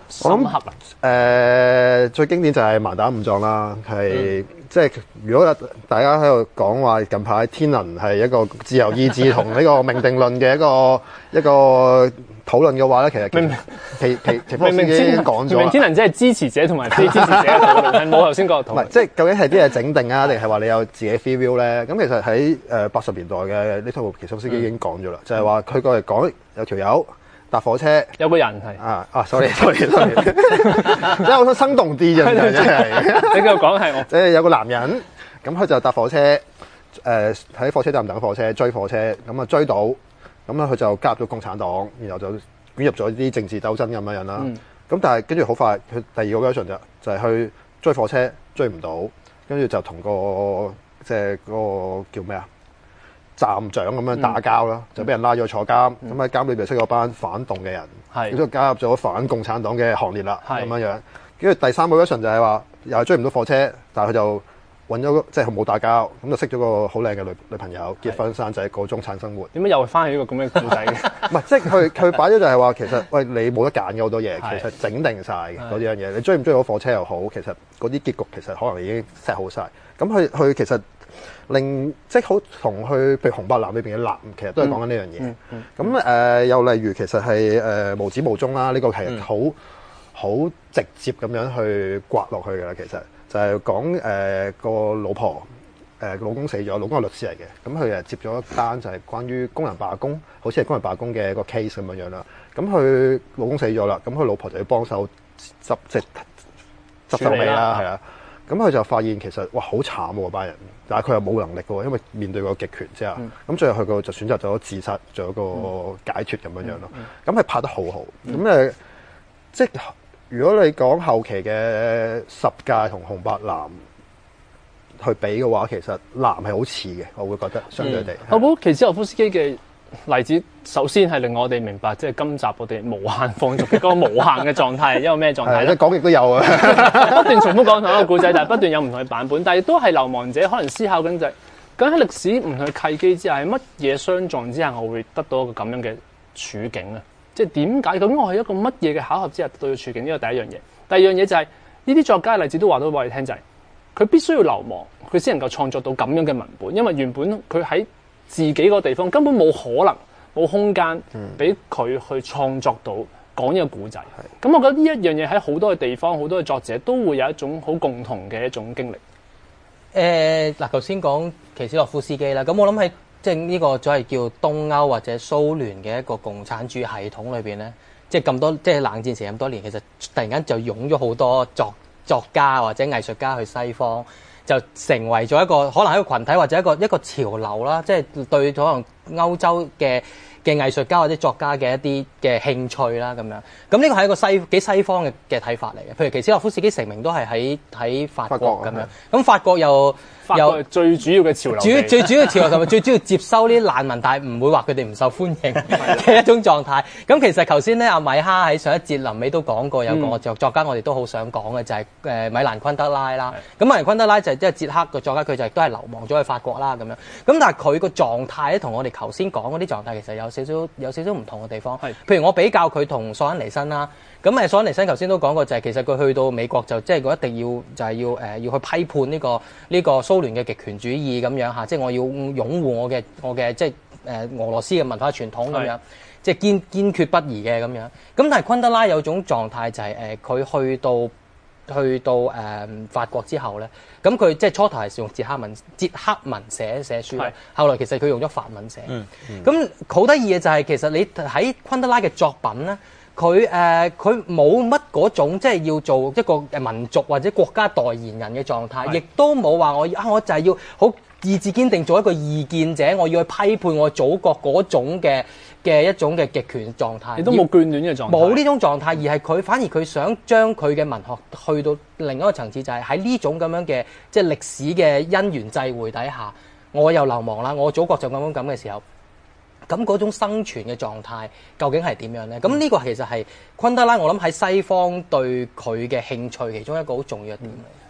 深刻啊？ 誒、呃、最經典就係盲打誤撞啦，係、嗯、即係如果大家喺度講話近排天能係一個自由意志同呢個命定論嘅一個一個討論嘅話咧，其實明明其其其方已經講咗， 明明天能只係支持者同埋非支持者嘅討論，係冇頭先嗰個討論。 唔係，即係究竟係啲嘢整定啊，定係話你有自己 free will 咧？咁其實喺誒八十年代嘅呢套奇索夫斯基已經講咗啦，就係話佢過嚟講有條友搭火車， 有個人係啊啊，sorry sorry sorry，即係我想生動啲啫，真係。 你繼續講係我， 即係有個男人，咁佢就搭火車，誒、呃、喺火車站等火車，追火車，咁啊追到，咁咧佢就加入咗共產黨，然後就捲入咗啲政治鬥爭咁樣樣啦。咁、嗯、但係跟住好快，佢第二個 version 就就係去追火車，追唔到，跟住就同個即係嗰個叫咩啊？站長咁樣打交啦，嗯、就俾人拉咗坐監。咁喺監裏邊識咗班反動嘅人，咁就加入咗反共產黨嘅行列啦。咁樣樣，跟住第三個 version 就係話，又係追唔到火車，但係佢就揾咗即係冇打交，咁就識咗個好靚嘅女女朋友，結婚生仔過中產生活。 點解又翻去呢個咁嘅故仔嘅？ 唔係，即係佢佢擺咗就係話，其實喂你冇得揀嘅好多嘢，其實整定晒嘅嗰啲樣嘢。你追唔追到火車又好，其實嗰啲結局其實可能已經 set 好晒。咁佢佢其實。令即係好同去，譬如紅白藍裏邊嘅藍，其實都係講緊呢樣嘢。咁誒、嗯嗯呃，又例如其實係誒、呃、無始無終啦，呢、這個係好好直接咁樣去刮落去㗎啦。其實就係講誒個老婆誒、呃、老公死咗，老公係律師嚟嘅，咁佢誒接咗一單就係關於工人罷工，好似係工人罷工嘅一個 case 咁樣樣啦。咁佢老公死咗啦，咁佢老婆就要幫手執即係執手尾啦，係啊。咁佢就發現其實哇好慘喎班人，但係佢又冇能力嘅喎，因為面對個極權之下，咁、嗯、最後佢個就選擇咗自殺，做一個解脫咁樣樣咯。咁係、嗯嗯、拍得好好。咁誒、嗯，即係如果你講後期嘅十誡同紅白藍去比嘅話，其實藍係好似嘅，我會覺得相對地。 嗯、是我估奇斯洛夫斯基嘅例子，首先係令我哋明白，即係今集我哋無限放逐嘅嗰個無限嘅狀態，一個咩狀態咧？ 講極都有啊！ 不斷重複講同一個故仔，但係不斷有唔同嘅版本，但係都係流亡者可能思考緊就係、是，究竟喺歷史唔同嘅契機之下，係乜嘢相撞之下，我會得到一個咁樣嘅處境咧？即係點解？究竟我係一個乜嘢嘅巧合之下得到嘅處境？呢個第一樣嘢。第二樣嘢就係呢啲作家嘅例子都話到俾我哋聽，就係、是、佢必須要流亡，佢先能夠創作到咁樣嘅文本，因為原本佢喺自己個地方根本冇可能、冇空間俾佢去創作到講呢個古仔。咁、嗯、我覺得呢一樣嘢喺好多嘅地方、好多嘅作者都會有一種好共同嘅一種經歷。 誒嗱，頭先講奇斯洛夫斯基啦，咁我諗喺即係呢個所謂叫東歐或者蘇聯嘅一個共產主義系統裏邊咧，即係咁多即係冷戰時咁多年，其實突然間就湧咗好多作作家或者藝術家去西方。就成為咗一個可能係一個群體或者一個一個潮流啦，即係對可能歐洲嘅嘅藝術家或者作家嘅一啲嘅興趣啦咁樣。咁呢個係一個西幾西方嘅嘅睇法嚟嘅。譬如奇斯洛夫斯基成名都係喺喺法國咁樣。咁法國又又最主要嘅潮流， 主要最主要潮流同埋最主要接收呢啲難民，但係唔會話佢哋唔受歡迎嘅一種狀態。咁其實頭先咧，阿米哈喺上一節臨尾都講過，有個作作家我哋都好想講嘅就係誒米蘭昆德拉啦。咁米蘭昆德拉就係即係捷克嘅作家，佢就亦都係流亡咗去法國啦咁樣。咁但係佢個狀態咧，同我哋頭先講嗰啲狀態其實有少少有少少唔同嘅地方。譬如我比較佢同索恩尼辛啦。咁誒，索恩尼辛頭先都講過，就係其實佢去到美國就即係佢一定要就係要誒、呃、要去批判呢、這個呢、這個蘇聯嘅極權主義咁樣嚇，即係我要擁護我嘅我嘅即係誒、呃、俄羅斯嘅文化傳統咁樣，是即係堅堅決不移嘅咁樣。咁但係昆德拉有種狀態就係誒佢去到去到誒、呃、法國之後咧，咁佢即係初頭係用捷克文捷克文寫寫書，是後來其實佢用咗法文寫。咁好得意嘅就係、是、其實你喺昆德拉嘅作品咧。佢誒佢冇乜嗰種即係要做一個誒民族或者國家代言人嘅狀態，亦都冇話我啊我就係要好意志堅定做一個異見者，我要去批判我祖國嗰種嘅嘅一種嘅極權狀態。你都冇眷戀呢個狀態。冇呢種狀態，而係佢反而佢想將佢嘅文學去到另一個層次，就係喺呢種咁樣嘅即係歷史嘅因緣際會底下，我又流亡啦，我祖國就咁樣咁嘅時候。咁嗰種生存嘅狀態究竟係點樣咧？咁呢個其實係昆德拉，我諗喺西方對佢嘅興趣其中一個好重要嘅點嚟。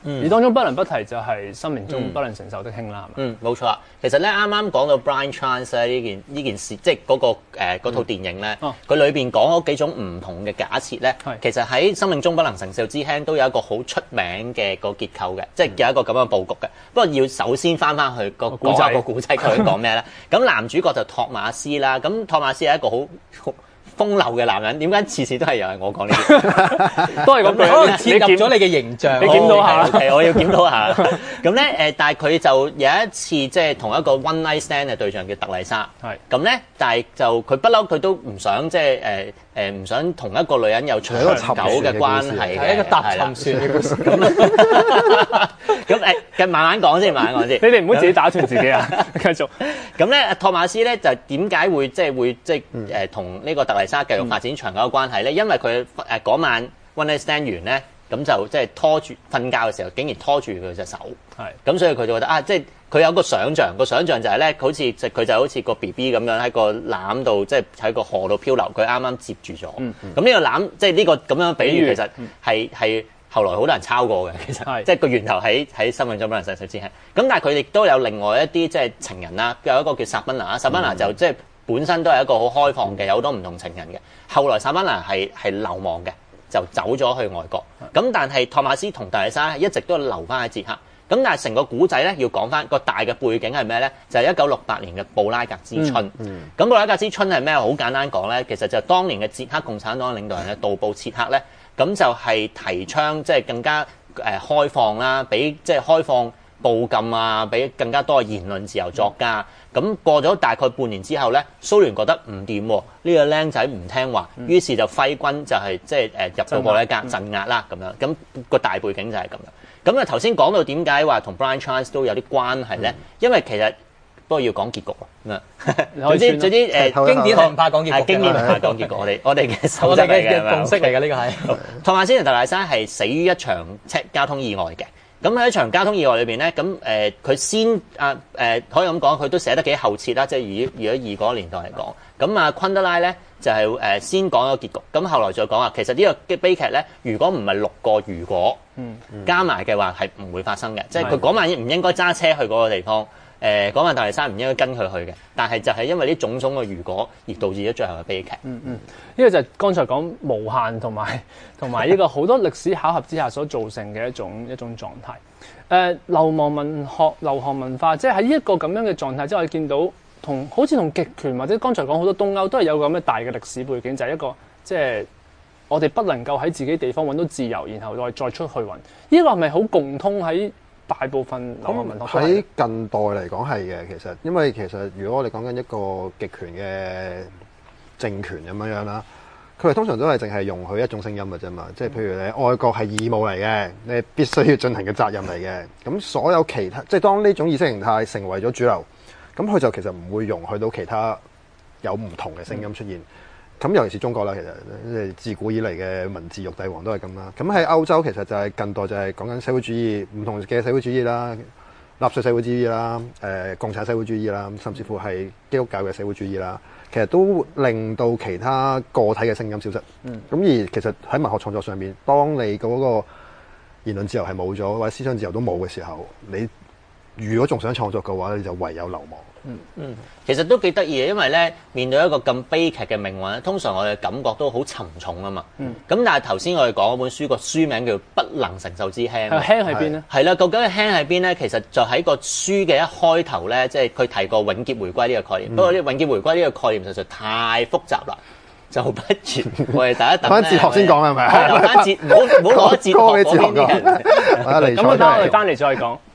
嗯、而當中不能不提就係生命中不能承受的輕啦，係嘛？ 嗯，冇錯啊。其實咧，啱啱講到 Brian Chance 呢件呢件事，即係嗰、嗰個誒、呃、套電影咧，佢裏邊講嗰幾種唔同嘅假設咧，其實喺生命中不能承受之輕都有一個好出名嘅個結構嘅，即係有一個咁樣嘅佈局嘅。不過要首先翻翻去個講下個古仔佢講咩咧？咁男主角就托馬斯啦，咁托馬斯係一個好風流嘅男人，點解次次都係又係我講呢啲？都係咁， 可能切入咗你嘅形象， 你檢討下。 係，我要檢討下。咁咧誒，但係佢就有一次即係同一個 one night stand 嘅對象叫特麗莎。係。咁咧，但係就佢不嬲，佢都唔想即係誒誒唔想同一個女人有長久嘅關係嘅， 係一個搭沉船嘅故事。 咁誒，咁慢慢講先，慢慢講先。 你哋唔好自己打斷自己啊！繼續。 咁咧，托馬斯咧就點解會即係會即係誒同呢個特麗莎繼續發展長久嘅關係咧？因為佢誒嗰晚 one night stand 完咧，咁就即係拖住瞓覺嘅時候，竟然拖住佢隻手。係。咁所以佢就覺得啊，即係佢有個想像，個想像就係咧，好似佢就好似個 B B 咁樣喺個籃度，即係喺個河度漂流，佢啱啱接住咗。嗯。咁呢個籃，即係呢個咁樣嘅比喻，其實係係。後來好多人抄過嘅，其實即係個源頭喺喺生命中不能承受之輕。咁但係佢亦都有另外一啲即係情人啦，有一個叫薩賓娜，薩賓娜就即係本身都係一個好開放嘅，有好多唔同情人嘅。後來薩賓娜係係流亡嘅，就走咗去外國。咁但係托馬斯同特麗莎一直都留翻喺捷克。咁但係成個古仔咧要講翻個大嘅背景係咩咧？就係一九六八年嘅布拉格之春。咁、嗯嗯、布拉格之春係咩？好簡單講咧，其實就係當年嘅捷克共產黨領導人嘅杜布切克咧。咁就係提倡即係更加誒開放啦，俾即係開放報禁啊，俾更加多嘅言論自由作家。咁、嗯、過咗大概半年之後咧，蘇聯覺得唔掂喎，呢、這個僆仔唔聽話，於、嗯、是就揮軍就係即係誒入到布拉格鎮壓啦咁樣。咁、那個大背景就係咁樣。咁啊頭先講到點解話同 Brian Chance 都有啲關係咧、嗯？因為其實不過要講結局喎。總之總之誒經典係唔怕講結局， 經典唔怕講結局。我哋我哋嘅我哋嘅共識嚟嘅呢個係。 托馬斯同特麗莎係死於一場車交通意外嘅。咁喺一場交通意外裏邊咧，咁誒佢先啊誒、呃、可以咁講，佢都寫得幾後設啦。即係如如果二嗰個年代嚟講，咁啊昆德拉咧就係、是、誒、呃、先講咗個結局，咁後來再講啊。其實呢個悲劇咧，如果唔係六個如果、嗯嗯、加埋嘅話，係唔會發生嘅。即係佢嗰晚唔應該揸車去嗰個地方。誒嗰晚特麗莎唔應該跟佢去嘅，但係就係因為呢種種嘅如果而導致咗最後嘅悲劇。 嗯嗯，呢、這個就係剛才講無限同埋同埋呢個好多歷史巧合之下所造成嘅一種一種狀態。誒、呃、流亡文學、流行文化，即係喺呢一個咁樣嘅狀態之下，我哋見到同好似同極權或者剛才講好多東歐都係有個咁嘅大嘅歷史背景，就係、是、一個即係我哋不能夠喺自己地方揾到自由，然後再再出去揾。呢、這個係咪好共通喺大部分流行文學喺近代嚟講係嘅，其實因為其實如果我哋講緊一個極權嘅政權咁樣樣啦，佢哋通常都係淨係容許一種聲音嘅啫嘛，即係譬如你愛國係義務嚟嘅，你必須要進行嘅責任嚟嘅。咁所有其他即係當呢種意識形態成為咗主流，咁佢就其實唔會容許到其他有唔同嘅聲音出現。咁尤其是中國啦，其實即係自古以嚟嘅文字獄帝王都係咁啦。咁喺歐洲其實就係近代就係講緊社會主義唔同嘅社會主義啦，納粹社會主義啦，誒、呃、共產社會主義啦，甚至乎係基督教嘅社會主義啦，其實都令到其他個體嘅聲音消失。嗯。咁而其實喺文學創作上面，當你嗰個言論自由係冇咗，或者思想自由都冇嘅時候，你如果仲想創作嘅話，你就唯有流亡。 嗯嗯，其實都幾得意嘅，因為咧面對一個咁悲劇嘅命運咧，通常我哋感覺都好沉重啊嘛。嗯。咁但係頭先我哋講嗰本書個書名叫《不能承受之輕》。輕喺邊咧？ 係啦，究竟係輕喺邊咧？其實就喺個書嘅一開頭咧，即係佢提過永劫回歸呢個概念。嗯、不過呢永劫回歸呢個概念實在太複雜啦，就不如我哋第一等翻哲學先講係咪？ 係留翻哲，唔好唔好攞哲學嗰邊啲人。 咁我等我哋翻嚟再講。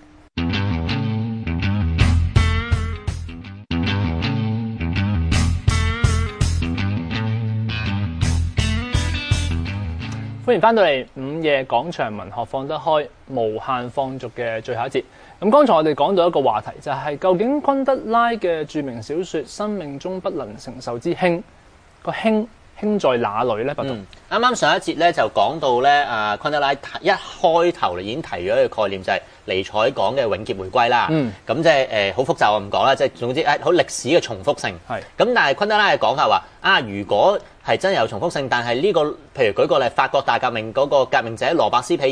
歡迎翻到嚟午夜廣場文學放得開無限放逐嘅最後一節。咁剛才我哋講到一個話題，就係、是、究竟昆德拉嘅著名小說《生命中不能承受之輕》個輕輕在哪裏咧？不同啱啱上一節咧就講到咧，啊昆德拉一開頭已經提咗一個概念，就係、是、尼采講嘅永劫回歸啦。嗯，咁即係誒好複雜，我唔講啦。即係總之誒好歷史嘅重複性。係咁，但係昆德拉嘅講法話啊，如果係真係有重複性，但係呢、這個譬如舉個例，法國大革命嗰個革命者羅伯斯庇爾，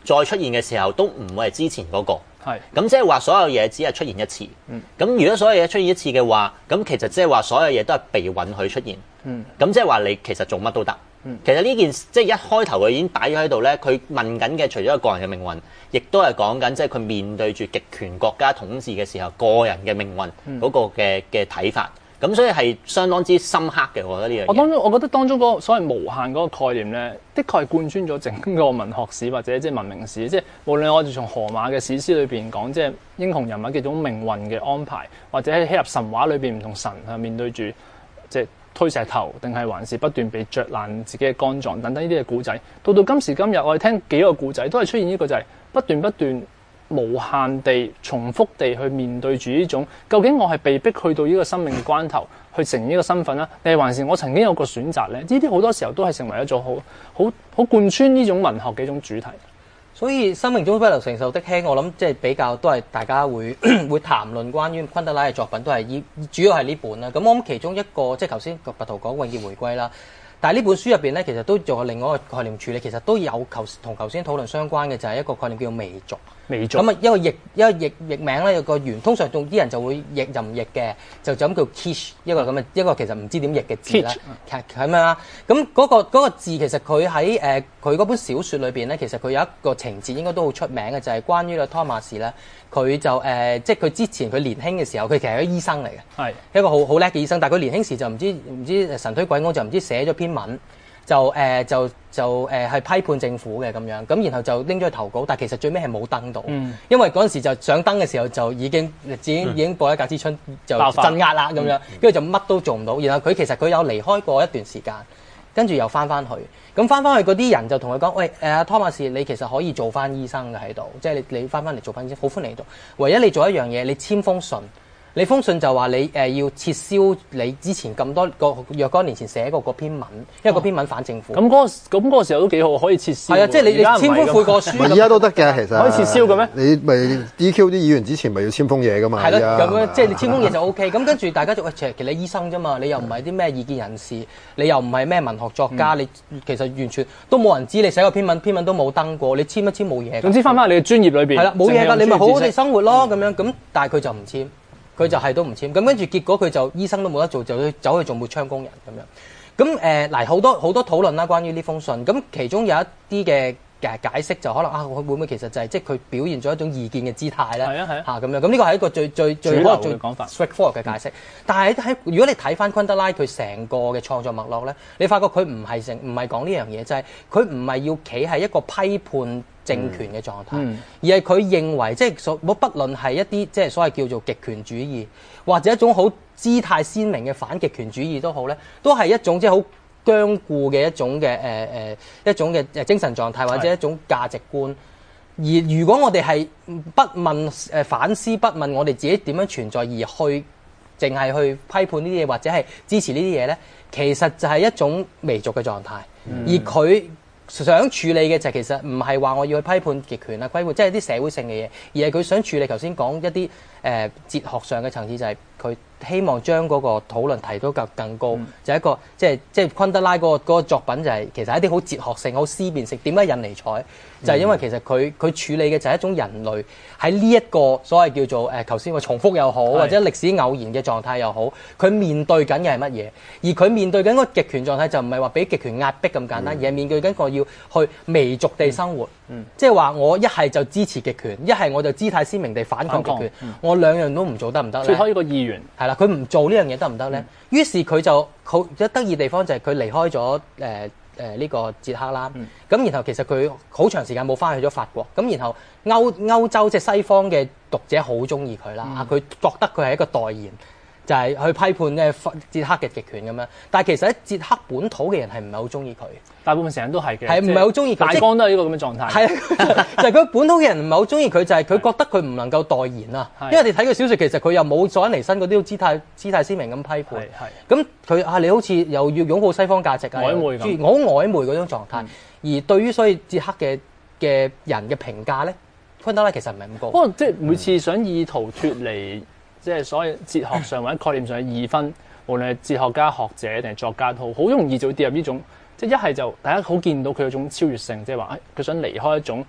再出現嘅時候都唔會係之前嗰、個。 係咁即係話所有嘢只係出現一次。咁、 嗯、 如果所有嘢出現一次嘅話，咁其實即係話所有嘢都係被允許出現。 嗯， 咁即係話你其實做乜都得。嗯、其實呢件事即係一開頭佢已經擺咗喺度咧，佢問緊嘅除咗個人嘅命運，亦都係講緊即係佢面對住極權國家統治嘅時候個人嘅命運嗰個嘅嘅睇法。咁所以係相當之深刻嘅，我覺得呢樣嘢。 我當中，我覺得當中嗰個所謂無限嗰個概念咧，的確係貫穿咗整個文學史或者即係文明史。即係無論我哋從荷馬嘅史詩裏邊講，即係英雄人物嘅種命運嘅安排，或者喺希臘神話裏邊唔同神係面對住即係推石頭，定係還是不斷被啄爛自己嘅肝臟等等呢啲嘅故仔。到到今時今日，我哋聽幾個故仔都係出現呢個就係不斷不斷無限地重複地去面對住呢種，究竟我係被逼去到呢個生命嘅關頭去承認呢個身份啦，定係還是我曾經有個選擇咧？呢啲好多時候都係成為一種好好好貫穿呢種文學嘅一種主題。 所以生命中不留承受的輕，我諗即係比較都係大家會會談論關於昆德拉嘅作品，都係依主要係呢本啦。咁我諗其中一個即係頭先白圖講《永劫回歸》啦。但係呢本書入邊咧，其實都仲有另外一個概念處理，其實都有頭同頭先討論相關嘅，就係一個概念叫做媚俗。 媚俗咁啊，一個譯一個譯譯名咧，有個原通常仲啲人就會譯就唔譯嘅，就就咁叫 kitsch 一個咁嘅一個其實唔知點譯嘅字啦，係咁樣啦。咁嗰個嗰個字其實佢喺誒佢嗰本小説裏邊咧，其實佢有一個情節應該都好出名嘅，就係關於個湯馬士咧，佢就誒即係佢之前佢年輕嘅時候，佢其實係一個醫生嚟嘅，係一個好好叻嘅醫生，但係佢年輕時就唔知唔知神推鬼訖就唔知寫咗篇文。就誒、呃、就就誒係、呃、批判政府嘅咁樣，咁然後就拎咗去投稿，但係其實最尾係冇登到，嗯、因為嗰陣時就想登嘅時候就已經已經、嗯、已經播一格之春就鎮壓啦咁樣，跟住、嗯、就乜都做唔到。然後佢其實佢有離開過一段時間，跟住又翻翻去，咁翻翻去嗰啲人就同佢講：喂誒阿、呃、湯馬士，你其實可以做翻醫生嘅喺度，即係你你翻翻嚟做翻醫生，好歡迎你度。唯一你做一樣嘢，你簽封信。你封信就話你誒、呃、要撤銷你之前咁多個若干年前寫過嗰篇文，因為嗰篇文反政府。咁嗰、 哦那個咁嗰個時候都幾好，可以撤銷。係啊，即係你你簽封悔過書。 而家都得嘅，其實。 可以撤銷嘅咩？ 你咪 D Q 啲議員之前咪要簽封嘢噶嘛？ 係咯，咁樣即係你簽封嘢就 O K。咁跟住大家就喂，其實你醫生啫嘛，你又唔係啲咩意見人士，你又唔係咩文學作家，嗯、你其實完全都冇人知你寫個篇文，篇文都冇登過，你簽一簽冇嘢。 總之翻返你嘅專業裏邊。係啦， 冇嘢㗎，你咪好好地生活咯，咁樣咁，但係佢就唔簽。佢就係都唔簽，咁跟住結果佢就醫生都冇得做，就去走去做抹窗工人咁樣。咁誒嗱好多好多討論啦，關於呢封信。咁其中有一啲嘅誒解釋就可能啊，會唔會其實就係即係佢表現咗一種意見嘅姿態咧？係啊係啊嚇咁樣。咁呢個係一個最最最可能最講法 straightforward 嘅解釋。嗯、但係喺如果你睇翻昆德拉佢成個嘅創作脈絡咧，你發覺佢唔係成唔係講呢樣嘢，就係佢唔係要企喺一個批判政權嘅狀態，嗯、而係佢認為即係所不論係一啲即係所謂叫做極權主義，或者一種好姿態鮮明嘅反極權主義都好咧，都係一種即係好僵固嘅一種嘅誒誒一種嘅誒精神狀態或者一種價值觀。而如果我哋係不問誒反思，不問我哋自己點樣存在，而去淨係去批判呢啲嘢或者係支持呢啲嘢咧，其實就係一種媚俗嘅狀態。嗯、而佢想處理嘅就係其實唔係話我要去批判極權啊、批判即係啲社會性嘅嘢，而係佢想處理頭先講一啲誒、呃、哲學上嘅層次，就係佢希望將嗰個討論提到更更高，嗯、就係一個即係即係昆德拉嗰、嗰個嗰個作品就係、是、其實係一啲好哲學性、好思辨性。點解引尼采？就係、是、因為其實佢佢處理嘅就係一種人類喺呢一個所謂叫做誒頭先話重複又好，或者歷史偶然嘅狀態又好，佢面對緊嘅係乜嘢？而佢面對緊嗰個極權狀態就唔係話俾極權壓迫咁簡單，嗯、而係面對緊個要去媚俗地生活。嗯、即係話我一係就支持極權，一係我就姿態鮮明地反抗極權。嗯、我兩樣都唔做得唔得咧？脫開呢個意願係啦，佢唔做呢樣嘢得唔得咧？嗯、於是佢就好有得意地方就係佢離開咗誒誒呢個捷克啦。咁、嗯、然後其實佢好長時間冇翻去咗法國。咁然後歐歐洲即係西方嘅讀者好中意佢啦。佢、嗯、覺得佢係一個代言。就係去批判咧捷克嘅極權咁樣，但係其實喺捷克本土嘅人係唔係好中意佢？大部分成日都係嘅，係唔係好中意佢？大江都係呢個咁嘅狀態。係啊，就係佢本土嘅人唔係好中意佢，就係佢覺得佢唔能夠代言啊。因為你睇佢小説，其實佢又冇佐恩尼身嗰啲姿態姿態鮮明咁批判。係咁佢啊，你好似又要擁抱西方價值啊，曖昧咁，好曖昧嗰種狀態。嗯、而對於所以捷克嘅嘅人嘅評價咧，昆德拉其實唔係咁高。不過即係每次想意圖脱離。即係所謂哲學上或者概念上嘅二分，無論係哲學家、學者定係作家都好，好容易就會跌入呢種，即係一係就大家好見到佢有種超越性，即係話誒佢想離開一種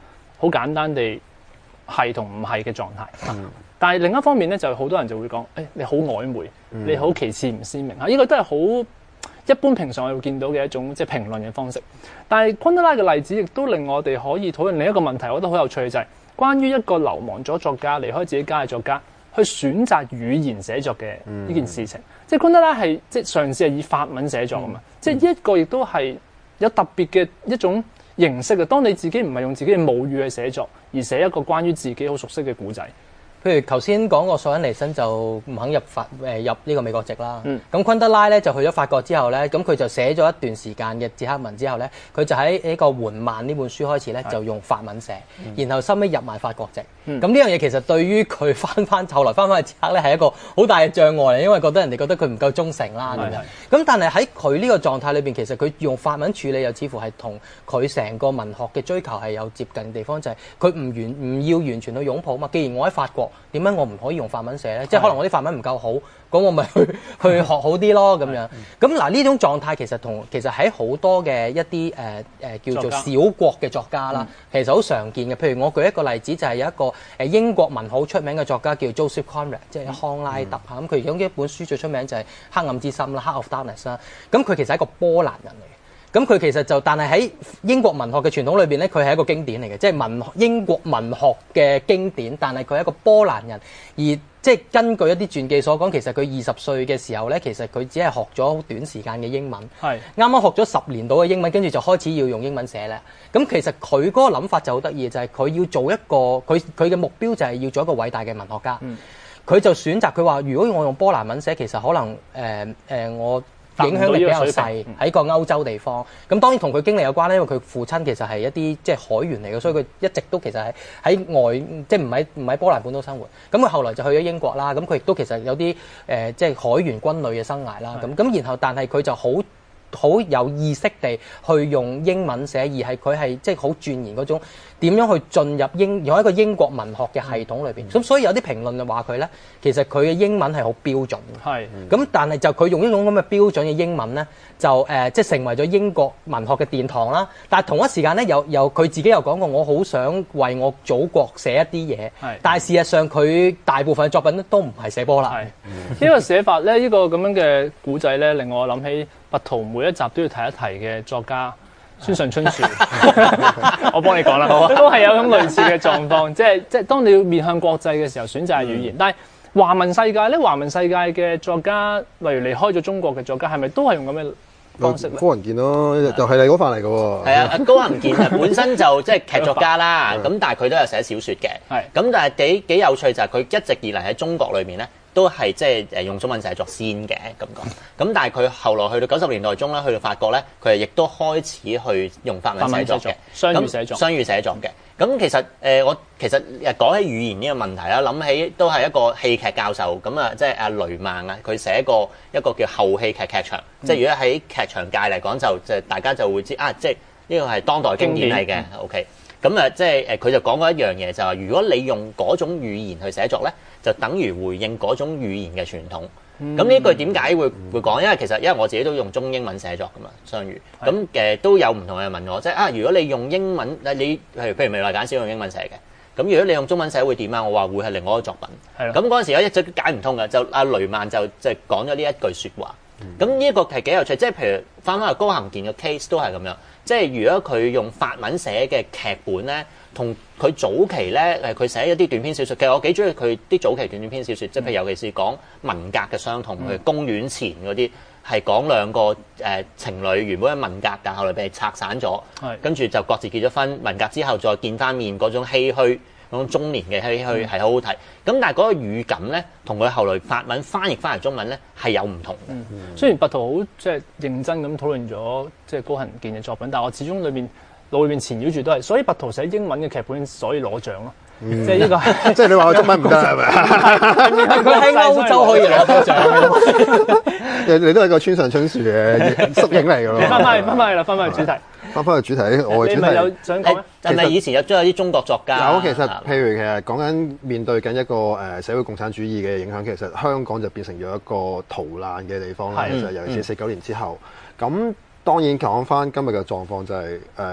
好簡單地係同唔係嘅狀態。嗯、但係另一方面咧，就好多人就會講，誒、哎、你好曖昧，嗯、你好其次唔鮮明嚇，呢、這個都係好一般平常我會見到嘅一種即係評論嘅方式。但係昆德拉嘅例子亦都令我哋可以討論另一個問題，我覺得好有趣嘅就係、是、關於一個流亡咗作家離開自己家嘅作家去選擇語言寫作嘅呢件事情。嗯、即係昆德拉係即係嘗試係以法文寫作啊嘛，嗯、即係一個亦都係有特別嘅一種形式嘅。當你自己唔係用自己嘅母語去寫作，而寫一個關於自己好熟悉嘅古仔。 譬如頭先講過索恩尼辛就唔肯入法誒入呢個美國籍啦，咁、嗯、昆德拉咧就去咗法國之後咧，咁佢就寫咗一段時間嘅捷克文之後咧，佢就喺呢個緩慢呢本書開始咧就用法文寫，嗯、然後收尾入埋法國籍。咁呢、嗯、樣嘢其實對於佢翻翻後來翻翻去捷克咧係一個好大嘅障礙嚟，因為覺得人哋覺得佢唔夠忠誠啦咁樣。咁但係喺佢呢個狀態裏邊，其實佢用法文處理又似乎係同佢成個文學嘅追求係有接近嘅地方，就係佢唔完唔要完全去擁抱嘛。既然我喺法國，點解我唔可以用法文寫咧？即係可能我啲法文唔夠好，咁我咪去去學好啲咯咁樣。咁嗱呢種狀態其實同其實喺好多嘅一啲誒誒叫做小國嘅作家啦，嗯、其實好常見嘅。譬如我舉一個例子，就係、是、有一個誒英國文好出名嘅作家叫 Joseph Conrad， 即係康拉特嚇。咁佢其中一本書最出名就係《黑暗之心》啦，《Heart of Darkness》啦。咁佢其實係一個波蘭人嚟嘅。咁佢其實就，但係喺英國文學嘅傳統裏邊咧，佢係一個經典嚟嘅，即係文英國文學嘅經典。但係佢係一個波蘭人，而即係根據一啲傳記所講，其實佢二十歲嘅時候咧，其實佢只係學咗好短時間嘅英文，係啱啱學咗十年到嘅英文，跟住就開始要用英文寫咧。咁其實佢嗰個諗法就好得意，就係、是、佢要做一個佢佢嘅目標就係要做一個偉大嘅文學家。佢、嗯、就選擇佢話，如果我用波蘭文寫，其實可能誒誒、呃呃、我。影響力比較細，喺個歐洲地方。咁當然同佢經歷有關咧，因為佢父親其實係一啲即係海員嚟嘅，所以佢一直都其實係喺外，即係唔喺唔喺波蘭本土生活。咁佢後來就去咗英國啦。咁佢亦都其實有啲誒、呃、即係海員軍旅嘅生涯啦。咁咁的然後但係佢就好好有意識地去用英文寫，而係佢係即係好鑽研嗰種點樣去進入英用一個英國文學嘅系統裏邊。咁、嗯、所以有啲評論就話佢咧，其實佢嘅英文係好標準嘅。係咁的，但係就佢用呢種咁嘅標準嘅英文咧，就誒、呃、即係成為咗英國文學嘅殿堂啦。但係同一時間咧，有有佢自己又講過，我好想為我祖國寫一啲嘢。係的，但係事實上佢大部分嘅作品咧都唔係寫波蘭。係呢個寫法咧，呢、呢個咁樣嘅古仔咧，令我諗起拔圖每一集都要提一提嘅作家村上春樹。我幫你講啦，好都係有咁類似嘅狀況，即係即係當你要面向國際嘅時候，選擇係語言。嗯、但係華文世界咧，華文世界嘅作家，例如離開咗中國嘅作家，係咪都係用咁嘅方式咧？高行健咯，就係你嗰範嚟嘅喎。係啊，高行健本身就即係劇作家啦，咁但係佢都有寫小説嘅。係咁，但係幾幾有趣就係佢一直以嚟喺中國裏面咧，都係即係誒用中文寫作先嘅咁講，咁但係佢後來去到九十年代中咧，去到法國咧，佢亦都開始去用法文寫作嘅，雙語寫作，雙語寫作嘅。咁其實誒、呃、我其實誒講起語言呢個問題啦，諗起都係一個戲劇教授咁啊，即係阿雷曼啊，佢寫過一個叫後戲劇劇場，嗯、即係如果喺劇場界嚟講就即係大家就會知啊，即係呢個係當代經典嚟嘅。嗯、OK，咁啊即係誒佢就講過一樣嘢，就係、是、如果你用嗰種語言去寫作咧，就等於回應嗰種語言嘅傳統。咁呢句點解會會講？因為其實因為我自己都用中英文寫作噶嘛，雙語。咁誒的、呃、都有唔同嘅人問我，即係啊，如果你用英文，你譬如譬如未來簡史用英文寫嘅，咁如果你用中文寫會點啊？我話會係另外一個作品。係的。咁嗰陣時咧一直解唔通嘅，就阿雷曼就即係講咗呢一句説話。咁呢一個係幾有趣，即係譬如翻返去高行健嘅 case 都係咁樣。即係如果佢用法文寫嘅劇本咧，同佢早期咧誒佢寫一啲短篇小説，其實我幾中意佢啲早期短短篇小説，即係譬如尤其是講文革嘅傷痛，譬如公園前嗰啲係講兩個誒、呃、情侶原本喺文革，但後來被拆散咗，是跟住就各自結咗婚，文革之後再見翻面嗰種唏噓，嗰種中年嘅唏噓係好好睇。咁、嗯、但係嗰個語感咧，同佢後來法文翻譯翻嚟中文咧係有唔同嘅。嗯嗯、雖然拔圖好即係認真咁討論咗即係高行健嘅作品，但係我始終裏面腦裏面纏繞住都係，所以拔圖寫英文嘅劇本所以攞獎咯。嗯、即係呢、這個，即係你話我中文唔得係咪？佢喺歐洲可以攞到獎。你都係個村上春樹嘅縮影嚟㗎咯。翻返去，翻返去啦，翻返去主題。翻返去主題，我嘅主題。你咪有想講咩？係咪以前有將有啲中國作家？有，其實譬如其實講緊面對緊一個誒社會共產主義嘅影響，其實香港就變成咗一個逃難嘅地方啦。其實尤其是四九年之後，咁當然講翻今日嘅狀況就係誒。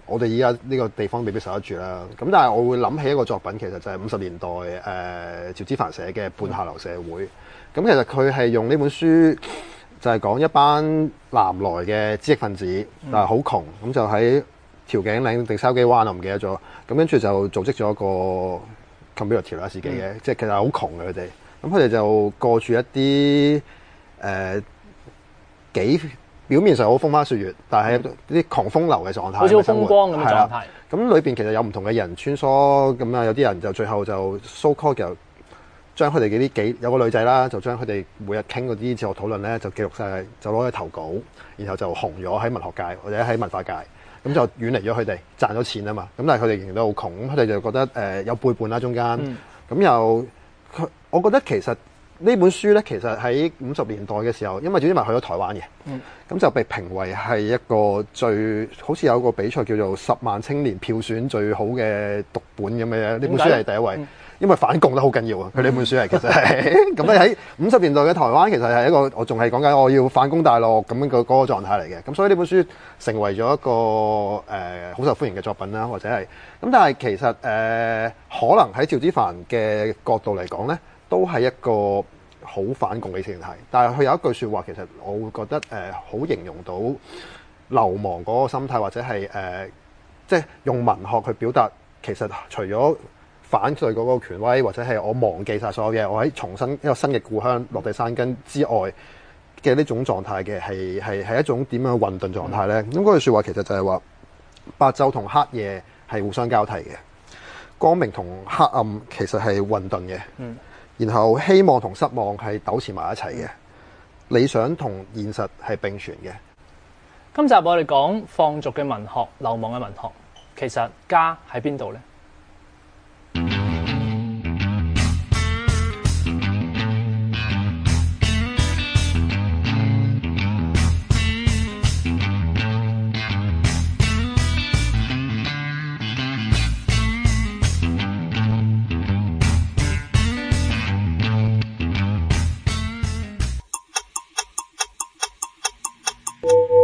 我哋依家呢個地方未必受得住啦。咁但係我會諗起一個作品，其實就係五十年代誒、呃、趙之凡寫嘅《半下流社會》。咁其實佢係用呢本書就係講一班南來嘅知識分子，但係好窮，咁就喺調景嶺定筲箕灣，我唔記得咗。咁跟住就組織咗一個 community 啦，自己嘅，即係其實好窮嘅佢哋。咁佢哋就過住一啲誒、呃、幾表面上好風花雪月，但係啲狂風流嘅狀態， 好似好風光咁嘅狀態。 咁裏邊其實有唔同嘅人穿梭，咁啊有啲人就最後就 so call 就將佢哋嘅啲幾有個女仔啦，就將佢哋每日傾嗰啲哲學討論咧，就記錄晒，就攞去投稿，然後就紅咗喺文學界或者喺文化界，咁就遠離咗佢哋，賺咗錢啊嘛。咁但係佢哋仍然都好窮，咁佢哋就覺得誒、呃、有背叛啦中間，咁、嗯、又佢，我覺得其實呢本書咧，其實喺五十年代嘅時候，因為趙之文去咗台灣嘅，咁、嗯、就被評為係一個最好似有個比賽叫做十萬青年票選最好嘅讀本咁嘅，呢本書係第一位。嗯因為反共得好緊要啊！佢呢本書係其實係咁咧，喺五十年代嘅台灣，其實係一個我仲係講緊我要反攻大陸咁樣個嗰個狀態嚟嘅。咁所以呢本書成為咗一個誒好、呃、受歡迎嘅作品啦，或者係咁。但係其實誒、呃、可能喺趙之凡嘅角度嚟講咧，都係一個好反共嘅意識形態。但係佢有一句説話，其實我會覺得誒好、呃、形容到流亡嗰個心態，或者係誒即係用文學去表達。其實除咗反對嗰個權威，或者係我忘記晒所有嘢，我喺重新一個新嘅故鄉落地生根之外嘅呢種狀態嘅，係係係一種點樣嘅混沌狀態咧？咁嗰句説話其實就係話，白晝同黑夜係互相交替嘅，光明同黑暗其實係混沌嘅，嗯，然後希望同失望係糾纏埋一齊嘅，理想同現實係並存嘅。 今集我哋講放逐嘅文學、流亡嘅文學，其實家喺邊度咧？you